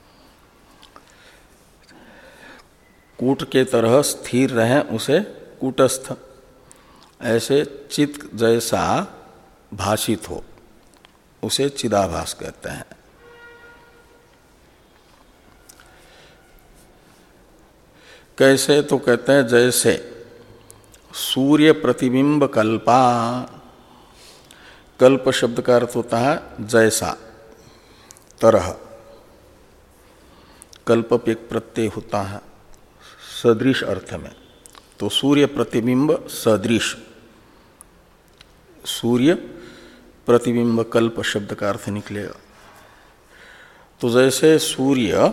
कूट के तरह स्थिर रहे उसे कूटस्थ। ऐसे चित जैसा भाषित हो उसे चिदाभास कहते हैं। कैसे? तो कहते हैं जैसे सूर्य प्रतिबिंब कल्पा। कल्प शब्द का अर्थ होता है जैसा, तरह। कल्प पे प्रत्यय होता है सदृश अर्थ में। तो सूर्य प्रतिबिंब सदृश, सूर्य प्रतिबिंब कल्प शब्द का अर्थ निकलेगा। तो जैसे सूर्य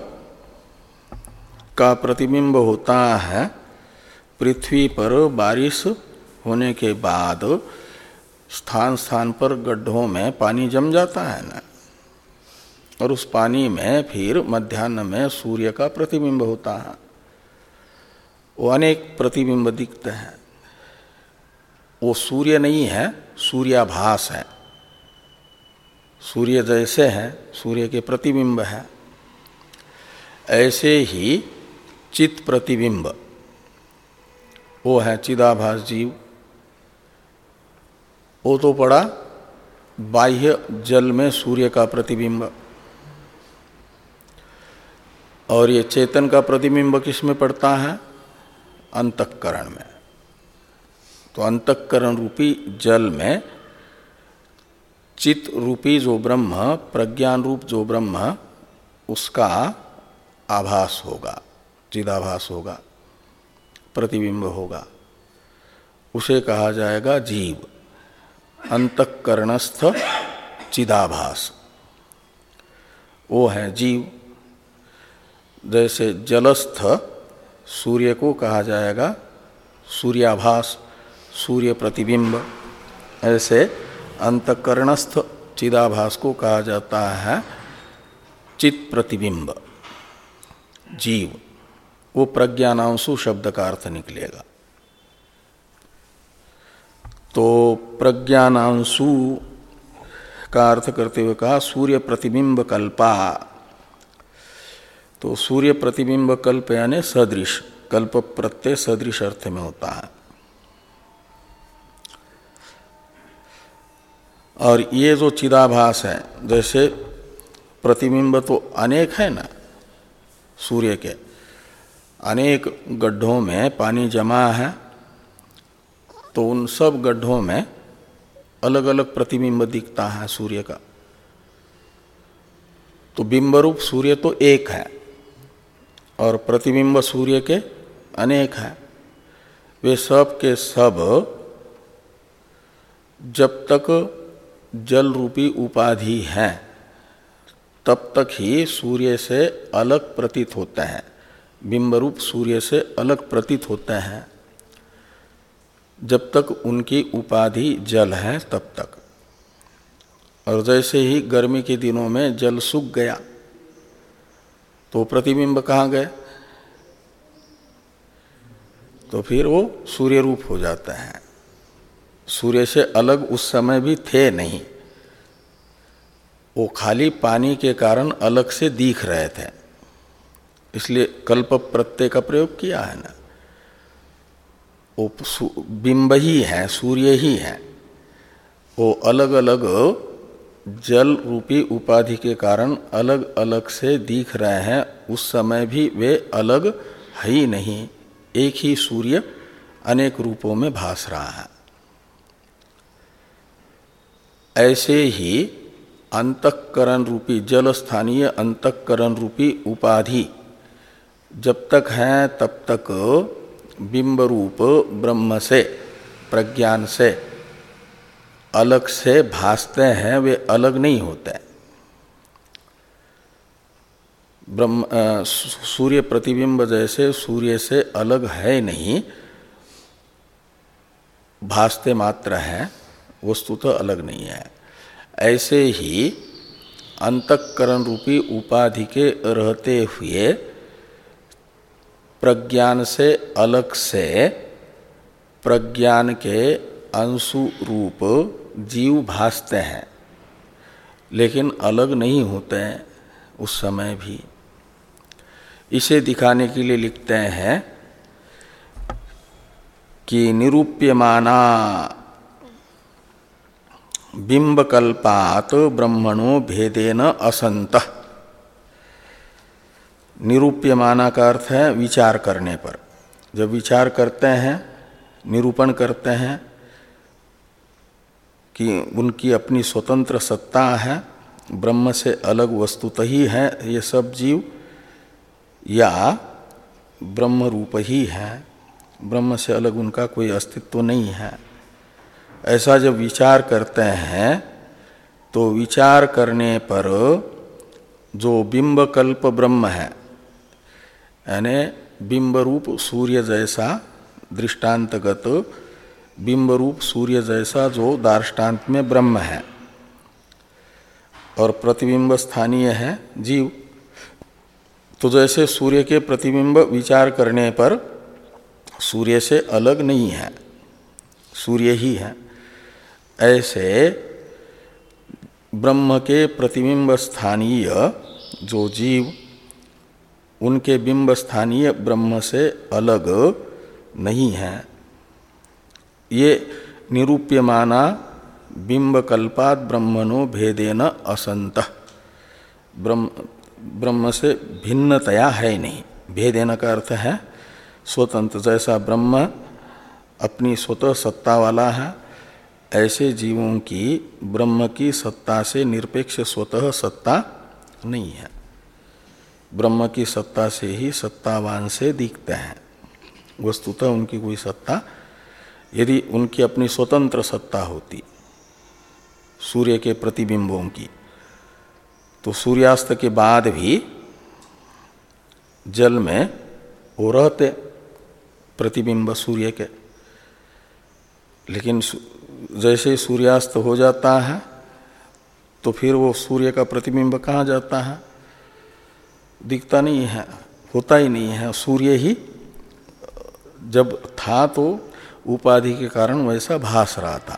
का प्रतिबिंब होता है पृथ्वी पर बारिश होने के बाद, स्थान स्थान पर गड्ढों में पानी जम जाता है ना, और उस पानी में फिर मध्याह्न में सूर्य का प्रतिबिंब होता है। वो अनेक प्रतिबिंब दिखते हैं। वो सूर्य नहीं है, सूर्याभास है। सूर्य जैसे है, सूर्य के प्रतिबिंब है। ऐसे ही चित प्रतिबिंब, वो है चिदाभास जीव। वो तो पड़ा बाह्य जल में सूर्य का प्रतिबिंब। और ये चेतन का प्रतिबिंब किस में पड़ता है? अंतःकरण में। तो अंतःकरण रूपी जल में चित्त रूपी जो ब्रह्म, प्रज्ञान रूप जो ब्रह्म, उसका आभास होगा, चिदाभास होगा, प्रतिबिंब होगा। उसे कहा जाएगा जीव, अंतःकरणस्थ चिदाभास, वो है जीव। जैसे जलस्थ सूर्य को कहा जाएगा सूर्याभास, सूर्य प्रतिबिंब, ऐसे अंतःकरणस्थ चिदाभास को कहा जाता है चित प्रतिबिंब, जीव। वो प्रज्ञानांशु शब्द का अर्थ निकलेगा। तो प्रज्ञानांशु का अर्थ करते हुए कहा सूर्य प्रतिबिंब कल्पा। तो सूर्य प्रतिबिंब कल्प यानी सदृश, कल्प प्रत्यय सदृश अर्थ में होता है। और ये जो चिदाभास है, जैसे प्रतिबिंब तो अनेक है ना, सूर्य के अनेक गड्ढों में पानी जमा है, तो उन सब गड्ढों में अलग अलग प्रतिबिंब दिखता है सूर्य का। तो बिंबरूप सूर्य तो एक है और प्रतिबिंब सूर्य के अनेक है। वे सब के सब जब तक जल रूपी उपाधि है तब तक ही सूर्य से अलग प्रतीत होते हैं, बिंबरूप सूर्य से अलग प्रतीत होते हैं, जब तक उनकी उपाधि जल है तब तक। और जैसे ही गर्मी के दिनों में जल सूख गया तो प्रतिबिंब कहाँ गए? तो फिर वो सूर्य रूप हो जाता है। सूर्य से अलग उस समय भी थे नहीं, वो खाली पानी के कारण अलग से दिख रहे थे, इसलिए कल्प प्रत्यय का प्रयोग किया है ना। वो बिंब ही है, सूर्य ही है, वो अलग अलग जल रूपी उपाधि के कारण अलग अलग से दिख रहे हैं, उस समय भी वे अलग है ही नहीं, एक ही सूर्य अनेक रूपों में भास रहा है। ऐसे ही अंतःकरण रूपी जल स्थानीय अंतःकरण रूपी उपाधि जब तक है तब तक बिंब रूप ब्रह्म से, प्रज्ञान से अलग से भासते हैं, वे अलग नहीं होते। ब्रह्म सूर्य प्रतिबिंब जैसे सूर्य से अलग है नहीं, भासते मात्र हैं, वस्तुतः अलग नहीं है। ऐसे ही अंतःकरण रूपी उपाधि के रहते हुए प्रज्ञान से अलग से प्रज्ञान के अंशु रूप जीव भासते हैं, लेकिन अलग नहीं होते हैं उस समय भी। इसे दिखाने के लिए लिखते हैं कि निरूप्यमाना बिंबकल्पात ब्रह्मणो भेदेन असंतः। निरूप्यमाना का अर्थ है विचार करने पर। जब विचार करते हैं, निरूपण करते हैं कि उनकी अपनी स्वतंत्र सत्ता है, ब्रह्म से अलग वस्तुतः ही है ये सब जीव, या ब्रह्म रूप ही है, ब्रह्म से अलग उनका कोई अस्तित्व नहीं है, ऐसा जब विचार करते हैं तो विचार करने पर जो बिंबकल्प ब्रह्म है, यानी बिंब रूप सूर्य जैसा दृष्टांतगत बिंब रूप सूर्य जैसा जो दार्ष्टान्त में ब्रह्म है और प्रतिबिंब स्थानीय है जीव, तो जैसे सूर्य के प्रतिबिंब विचार करने पर सूर्य से अलग नहीं है, सूर्य ही है, ऐसे ब्रह्म के प्रतिबिंब स्थानीय जो जीव उनके बिंब स्थानीय ब्रह्म से अलग नहीं है। ये निरूप्यमाना बिंबकल्पात ब्रह्मणो भेदेन असंतः, ब्रह्म ब्रह्म से भिन्नतया है नहीं। भेदेन का अर्थ है स्वतंत्र, जैसा ब्रह्म अपनी स्वतः सत्ता वाला है, ऐसे जीवों की ब्रह्म की सत्ता से निरपेक्ष स्वतः सत्ता नहीं है। ब्रह्म की सत्ता से ही सत्तावान से दिखते हैं। वस्तुतः उनकी कोई सत्ता, यदि उनकी अपनी स्वतंत्र सत्ता होती सूर्य के प्रतिबिंबों की, तो सूर्यास्त के बाद भी जल में वो रहते प्रतिबिंब सूर्य के। लेकिन जैसे सूर्यास्त हो जाता है तो फिर वो सूर्य का प्रतिबिंब कहाँ जाता है? दिखता नहीं है, होता ही नहीं है। सूर्य ही जब था तो उपाधि के कारण वैसा भास रहा था,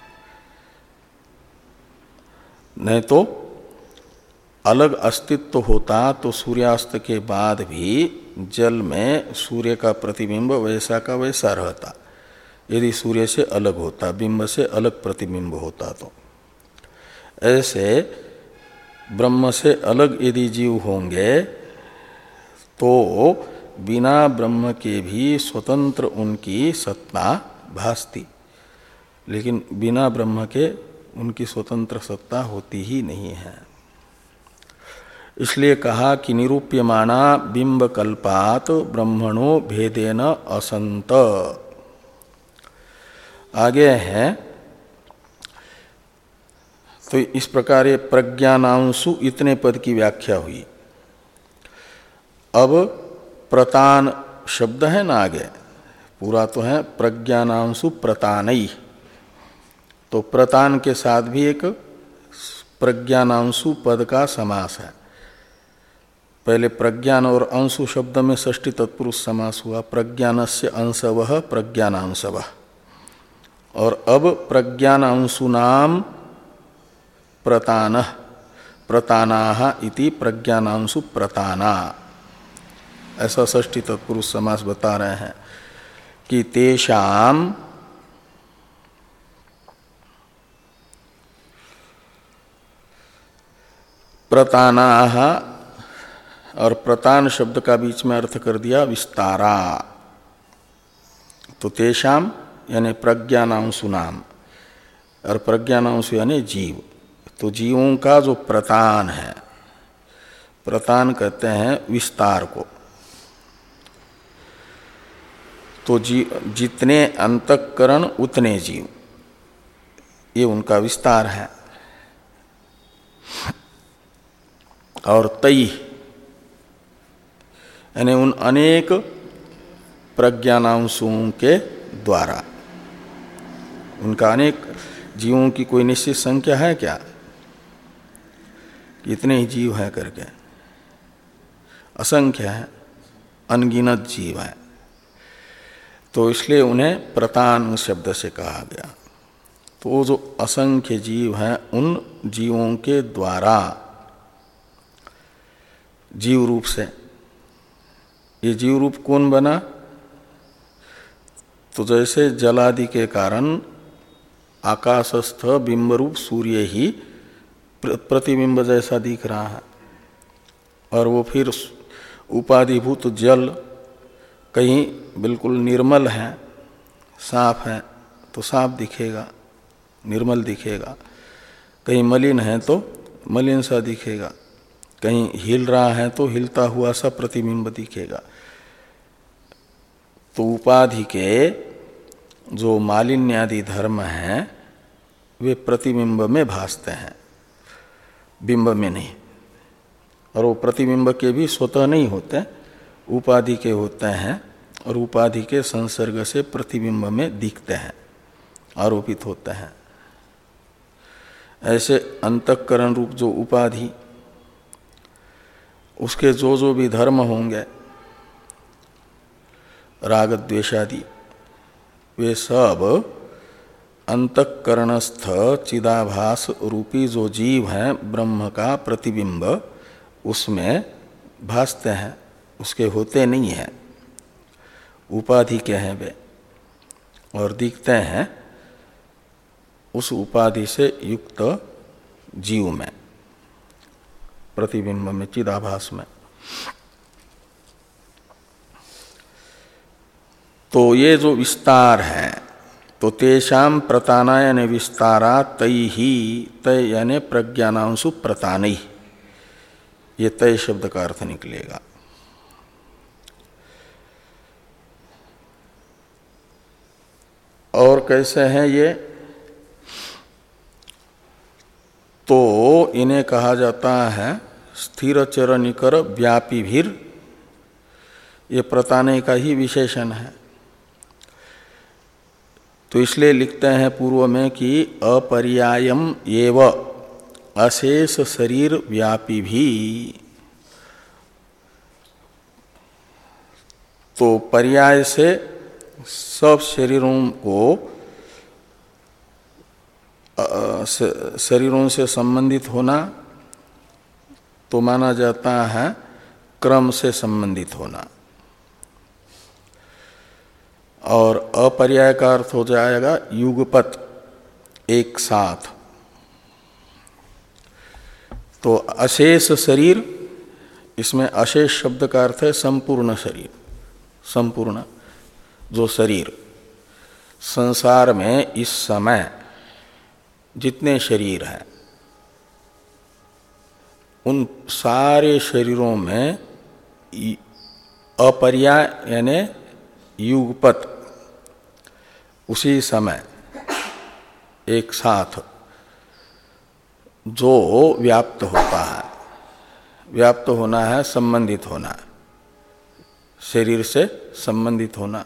नहीं तो अलग अस्तित्व होता तो सूर्यास्त के बाद भी जल में सूर्य का प्रतिबिंब वैसा का वैसा रहता। यदि सूर्य से अलग होता, बिंब से अलग प्रतिबिंब होता तो। ऐसे ब्रह्म से अलग यदि जीव होंगे तो बिना ब्रह्म के भी स्वतंत्र उनकी सत्ता भासती, लेकिन बिना ब्रह्म के उनकी स्वतंत्र सत्ता होती ही नहीं है। इसलिए कहा कि निरूप्यमाना बिंब कल्पात ब्रह्मणो भेदेन असंत। आगे है तो इस प्रकार ये प्रज्ञानांशु इतने पद की व्याख्या हुई। अब प्रतान शब्द है ना आगे, पूरा तो है प्रज्ञानांशु प्रतानई, तो प्रतान के साथ भी एक प्रज्ञानांशु पद का समास है। पहले प्रज्ञान और अंशु शब्द में षष्ठी तत्पुरुष समास हुआ, प्रज्ञानस्य अंशवः प्रज्ञानांशवः। और अब प्रज्ञानांशुनाम प्रतानः प्रतानाः इति प्रज्ञानांशु प्रताना, ऐसा षष्ठी तत्पुरुष समास बता रहे हैं कि तेषाम प्रतानाः, और प्रतान शब्द का बीच में अर्थ कर दिया विस्तारा। तो तेषाम यानी प्रज्ञानांशु नाम, और प्रज्ञानांशु यानी जीव। तो जीवों का जो प्रतान है, प्रतान कहते हैं विस्तार को। तो जी जितने अंतःकरण उतने जीव, ये उनका विस्तार है। और तई यानी उन अनेक प्रज्ञानांशों के द्वारा, उनका अनेक जीवों की कोई निश्चित संख्या है क्या? इतने ही जीव है करके, असंख्य है, अनगिनत जीव है। तो इसलिए उन्हें प्रतान शब्द से कहा गया। तो वो जो असंख्य जीव हैं, उन जीवों के द्वारा जीव रूप से, ये जीव रूप कौन बना? तो जैसे जलादि के कारण आकाशस्थ बिंब रूप सूर्य ही प्रतिबिंब जैसा दिख रहा है, और वो फिर उपाधिभूत जल कहीं बिल्कुल निर्मल है, साफ है तो साफ दिखेगा, निर्मल दिखेगा। कहीं मलिन है तो मलिन सा दिखेगा, कहीं हिल रहा है तो हिलता हुआ सा प्रतिबिंब दिखेगा। तो उपाधि के जो मालिन्यादि धर्म हैं वे प्रतिबिंब में भासते हैं, बिंब में नहीं। और वो प्रतिबिंब के भी स्वतः नहीं होते, उपाधि के होते हैं, और उपाधि के संसर्ग से प्रतिबिंब में दिखते हैं, आरोपित होते हैं। ऐसे अंतःकरण रूप जो उपाधि, उसके जो जो भी धर्म होंगे, राग द्वेषादि, वे सब अंतःकरणस्थ चिदाभास रूपी जो जीव हैं ब्रह्म का प्रतिबिंब, उसमें भासते हैं, उसके होते नहीं हैं, उपाधि के हैं वे, और दिखते हैं उस उपाधि से युक्त जीव में, प्रतिबिंब में, चिदाभास में। तो ये जो विस्तार है, तो तेषाम प्रताना यानी विस्तारा तय ही, तय यानी प्रज्ञानांशु प्रतानई, ये तय शब्द का अर्थ निकलेगा। और कैसे हैं ये? तो इन्हें कहा जाता है स्थिर चर निकर व्यापी भीर, ये प्रताने का ही विशेषण है। तो इसलिए लिखते हैं पूर्व में कि अपर्यायम एव अशेष शरीर व्यापी भी। तो पर्याय से सब शरीरों को शरीरों से संबंधित होना तो माना जाता है क्रम से संबंधित होना, और अपर्याय का अर्थ हो जाएगा युगपत, एक साथ। तो अशेष शरीर, इसमें अशेष शब्द का अर्थ है संपूर्ण शरीर, संपूर्ण जो शरीर संसार में इस समय जितने शरीर हैं उन सारे शरीरों में अपर्याय यानी युगपत उसी समय एक साथ जो व्याप्त होता है, व्याप्त होना है संबंधित होना, शरीर से संबंधित होना।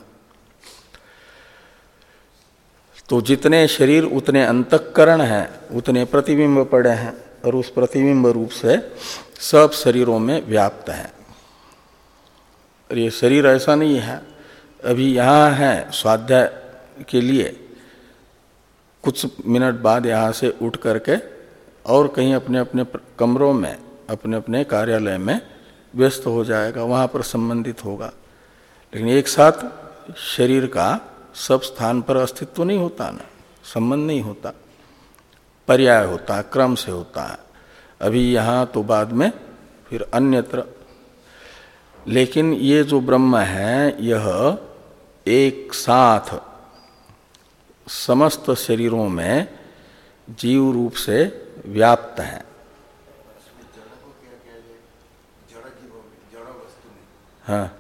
तो जितने शरीर उतने अंतःकरण हैं, उतने प्रतिबिंब पड़े हैं, और उस प्रतिबिंब रूप से सब शरीरों में व्याप्त है। और ये शरीर ऐसा नहीं है अभी यहाँ है स्वाध्याय के लिए, कुछ मिनट बाद यहाँ से उठ करके और कहीं अपने अपने कमरों में, अपने अपने कार्यालय में व्यस्त हो जाएगा, वहाँ पर संबंधित होगा। लेकिन एक साथ शरीर का सब स्थान पर अस्तित्व नहीं होता ना, संबंध नहीं होता, पर्याय होता है, क्रम से होता है, अभी यहाँ तो बाद में फिर अन्यत्र। लेकिन ये जो ब्रह्म है यह एक साथ समस्त शरीरों में जीव रूप से व्याप्त है। हाँ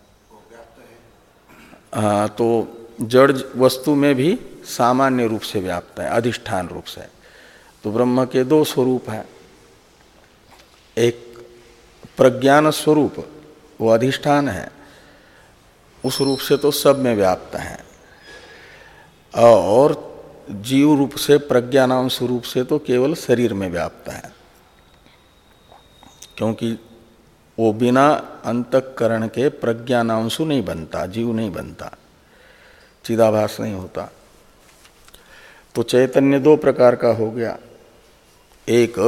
हाँ, तो जड़ वस्तु में भी सामान्य रूप से व्याप्त है, अधिष्ठान रूप से। तो ब्रह्म के दो स्वरूप हैं, एक प्रज्ञान स्वरूप, वो अधिष्ठान है, उस रूप से तो सब में व्याप्त है, और जीव रूप से, प्रज्ञानांश स्वरूप से तो केवल शरीर में व्याप्त है, क्योंकि वो बिना अंतःकरण के प्रज्ञानांशु नहीं बनता, जीव नहीं बनता, चिदाभास नहीं होता। तो चैतन्य दो प्रकार का हो गया, एक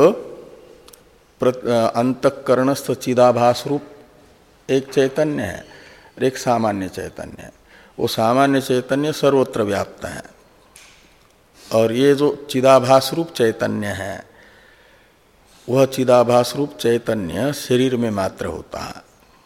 अंतःकरणस्थ चिदाभास रूप एक चैतन्य है, और एक सामान्य चैतन्य है। वो सामान्य चैतन्य सर्वत्र व्याप्त है, और ये जो चिदाभास रूप चैतन्य है, वह चिदाभास रूप चैतन्य शरीर में मात्र होता है,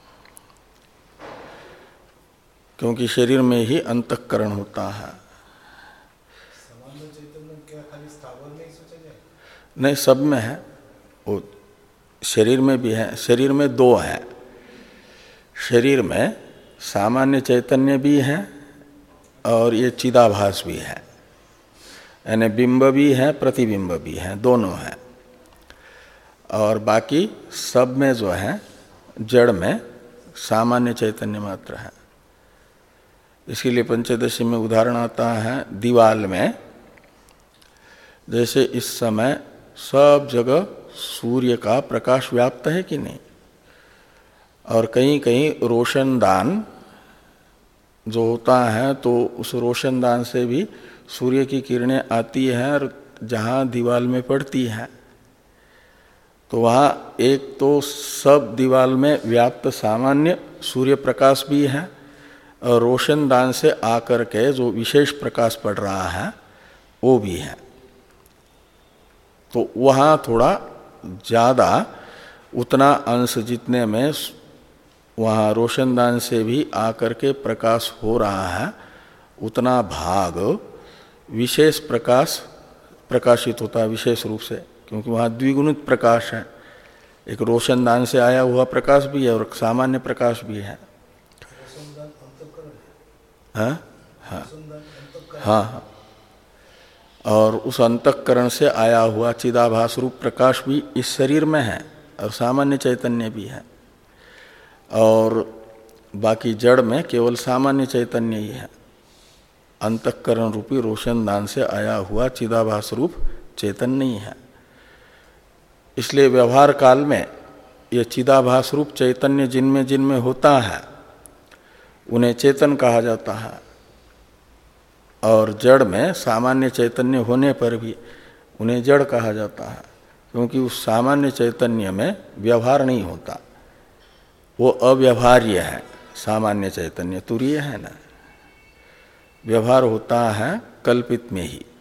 क्योंकि शरीर में ही अंतःकरण होता है। सामान्य चैतन्य क्या खाली स्थावर में ही सोचा जाए? नहीं, सब में है, वो शरीर में भी है। शरीर में दो है, शरीर में सामान्य चैतन्य भी है और ये चिदाभास भी है, यानी बिंब भी है, प्रतिबिंब भी है, दोनों है। और बाकी सब में जो है जड़ में सामान्य चैतन्य मात्र है। इसीलिए पंचदशी में उदाहरण आता है, दीवाल में जैसे इस समय सब जगह सूर्य का प्रकाश व्याप्त है कि नहीं, और कहीं कहीं रोशनदान जो होता है तो उस रोशनदान से भी सूर्य की किरणें आती हैं और जहाँ दीवाल में पड़ती हैं, तो वहाँ एक तो सब दीवाल में व्याप्त सामान्य सूर्य प्रकाश भी है, और रोशनदान से आकर के जो विशेष प्रकाश पड़ रहा है वो भी है। तो वहाँ थोड़ा ज़्यादा, उतना अंश जितने में वहाँ रोशनदान से भी आकर के प्रकाश हो रहा है, उतना भाग विशेष प्रकाश प्रकाशित होता है विशेष रूप से, क्योंकि वहाँ द्विगुणित प्रकाश है। एक रोशनदान से आया हुआ प्रकाश भी है और सामान्य प्रकाश भी है। हाँ हाँ हाँ हाँ। और उस अंतःकरण से आया हुआ चिदाभास रूप प्रकाश भी इस शरीर में है और सामान्य चैतन्य भी है, और बाकी जड़ में केवल सामान्य चैतन्य ही है। अंतःकरण रूपी रोशनदान से आया हुआ चिदाभास रूप चेतन नहीं है। इसलिए व्यवहार काल में ये चिदाभास रूप चैतन्य जिनमें जिनमें होता है उन्हें चेतन कहा जाता है, और जड़ में सामान्य चैतन्य होने पर भी उन्हें जड़ कहा जाता है, क्योंकि उस सामान्य चैतन्य में व्यवहार नहीं होता, वो अव्यवहार्य है। सामान्य चैतन्य तुरीय है ना, व्यवहार होता है कल्पित में ही।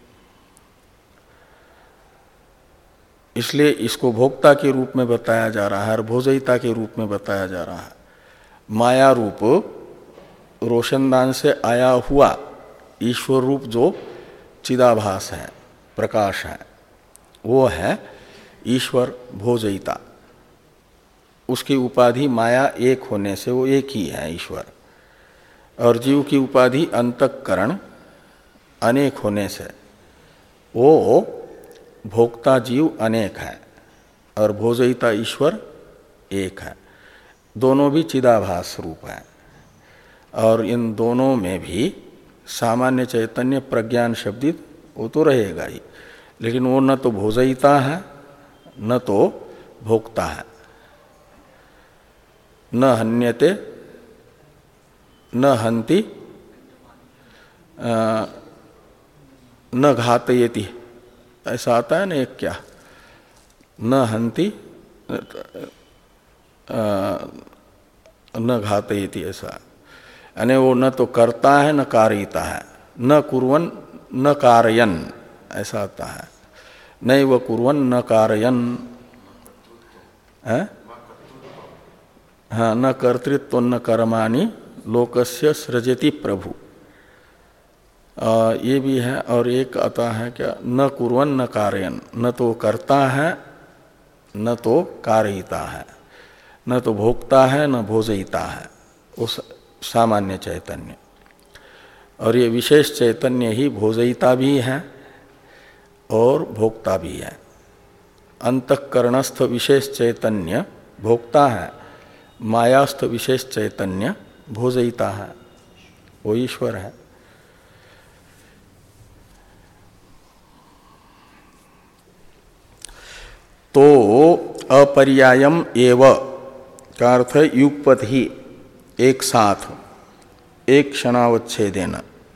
इसलिए इसको भोक्ता के रूप में बताया जा रहा है और भोजयिता के रूप में बताया जा रहा है। माया रूप रोशनदान से आया हुआ ईश्वर रूप जो चिदाभास है, प्रकाश है, वो है ईश्वर भोजयिता। उसकी उपाधि माया एक होने से वो एक ही है ईश्वर, और जीव की उपाधि अंतःकरण अनेक होने से वो भोक्ता जीव अनेक है और भोजयिता ईश्वर एक है। दोनों भी चिदाभास रूप है, और इन दोनों में भी सामान्य चैतन्य प्रज्ञान शब्दित वो तो रहेगा ही, लेकिन वो न तो भोजयिता है न तो भोक्ता है। न हन्यते न हन्ति न घातयति, ऐसा आता है ना एक, क्या न हन्ति न घातयति, ऐसा। यानी वो न तो करता है न कारयिता है, न कुर्वन् न कारयन्, ऐसा आता है। नहीं वह कुर्वन् न कारयन् है, हाँ, न कर्तृत्व न कर्माणि लोकस्य सृजति प्रभु, आ, ये भी है। और एक आता है क्या, न कुर्वन् न कारयन्, न तो करता है न तो कारयिता है, न तो भोक्ता है न भोजयिता है, उस सामान्य चैतन्य। और ये विशेष चैतन्य ही भोजयिता भी है और भोक्ता भी है। अंतःकरणस्थ विशेष चैतन्य भोक्ता है, मायास्थ विशेष चैतन्य भोजयिता है, वो ईश्वर है। तो अपर्यायम एव का अर्थ युगपत ही, एक साथ, एक क्षणावच्छेदेन,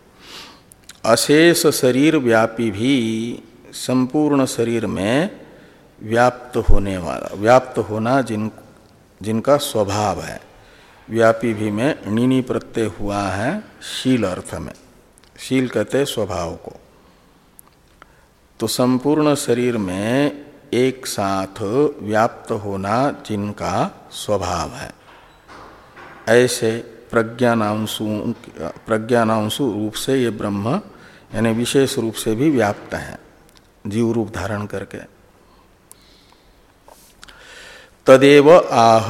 अशेष शरीर व्यापी भी संपूर्ण शरीर में व्याप्त होने वाला, व्याप्त होना जिन जिनका स्वभाव है। व्यापी भी में णिनी प्रत्यय हुआ है शील अर्थ में, शील कहते हैं स्वभाव को। तो संपूर्ण शरीर में एक साथ व्याप्त होना जिनका स्वभाव है, ऐसे प्रज्ञानांशु प्रज्ञानांशु रूप से ये ब्रह्म यानी विशेष रूप से भी व्याप्त है, जीव रूप धारण करके। तदेव आह,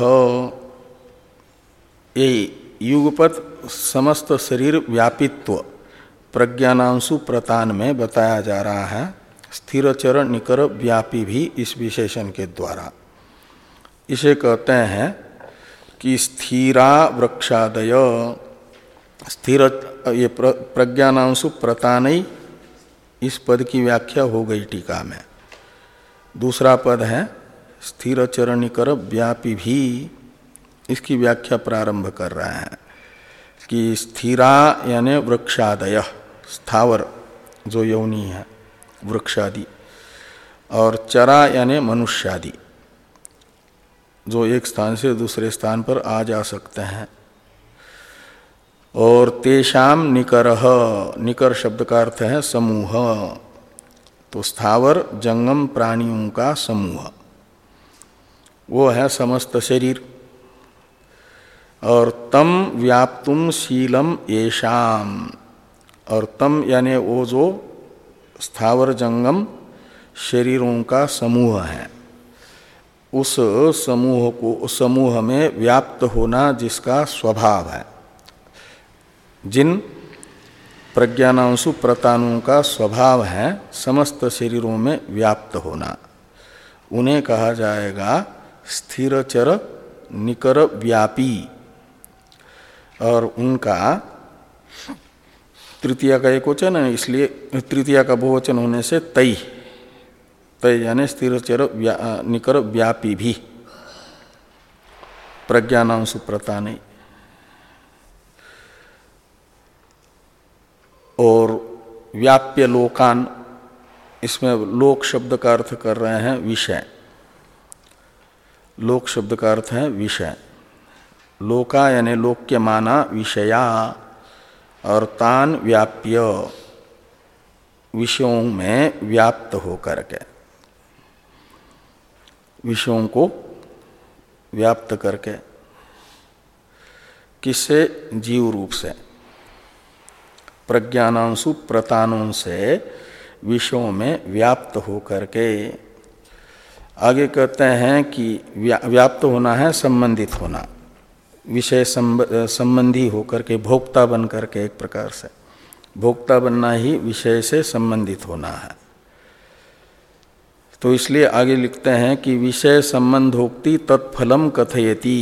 ये युगपत समस्त शरीर व्यापित्व प्रज्ञानांशु प्रतान में बताया जा रहा है, स्थिर चर निकर व्यापी भी इस विशेषण के द्वारा। इसे कहते हैं कि स्थिरा वृक्षादय, स्थिर, ये प्रज्ञानांशु प्रतानई, इस पद की व्याख्या हो गई टीका में। दूसरा पद है स्थिर चरणिकर व्यापी भी, इसकी व्याख्या प्रारंभ कर रहा है कि स्थिरा यानी वृक्षादय, स्थावर जो यौनी है वृक्षादि, और चरा यानी मनुष्यादि जो एक स्थान से दूसरे स्थान पर आ जा सकते हैं। और तेषाम निकरह, निकर शब्द का अर्थ है समूह, तो स्थावर जंगम प्राणियों का समूह वो है समस्त शरीर। और तम व्याप्तुम शीलम येषाम, और तम यानी वो जो स्थावर जंगम शरीरों का समूह है, उस समूह को उस समूह में व्याप्त होना जिसका स्वभाव है, जिन प्रज्ञानांशु प्रतानुओं का स्वभाव है समस्त शरीरों में व्याप्त होना, उन्हें कहा जाएगा स्थिरचर निकर व्यापी। और उनका तृतीया का एक वचन है, इसलिए तृतीया का बहुवचन होने से तई, तय यानी स्थिरचर व्या, निकर व्यापी भी प्रज्ञानांशु प्रताने। और व्याप्य लोकान, इसमें लोक शब्द का अर्थ कर रहे हैं विषय, लोक शब्द का अर्थ है विषय, लोका यानी लोक्य माना विषया, और तान व्याप्य विषयों में व्याप्त होकर के, विषयों को व्याप्त करके, किससे? जीव रूप से, प्रज्ञानांशु प्रतानों से विषयों में व्याप्त होकर के। आगे कहते हैं कि व्या, व्याप्त होना है संबंधित होना, विषय संबंधी होकर के, भोक्ता बन करके, एक प्रकार से भोक्ता बनना ही विषय से संबंधित होना है। तो इसलिए आगे लिखते हैं कि विषय संबंधोक्ति तत्फलम कथयति,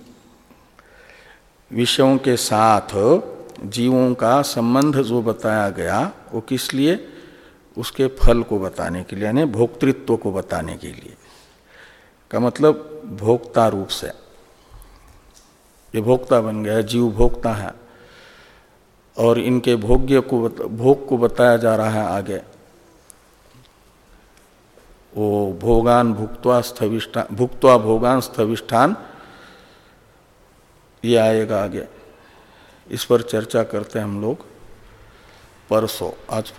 विषयों के साथ जीवों का संबंध जो बताया गया वो किस लिए? उसके फल को बताने के लिए, यानी भोक्तृत्व को बताने के लिए, का मतलब भोक्ता रूप से, ये भोक्ता बन गया, जीव भोक्ता है, और इनके भोग्य को भोग को बताया जा रहा है आगे, वो भोगान भुक्त्वा स्थविष्ठान, भुक्त्वा भोगान स्थविष्ठान, ये आएगा आगे। इस पर चर्चा करते हैं हम लोग परसों। आज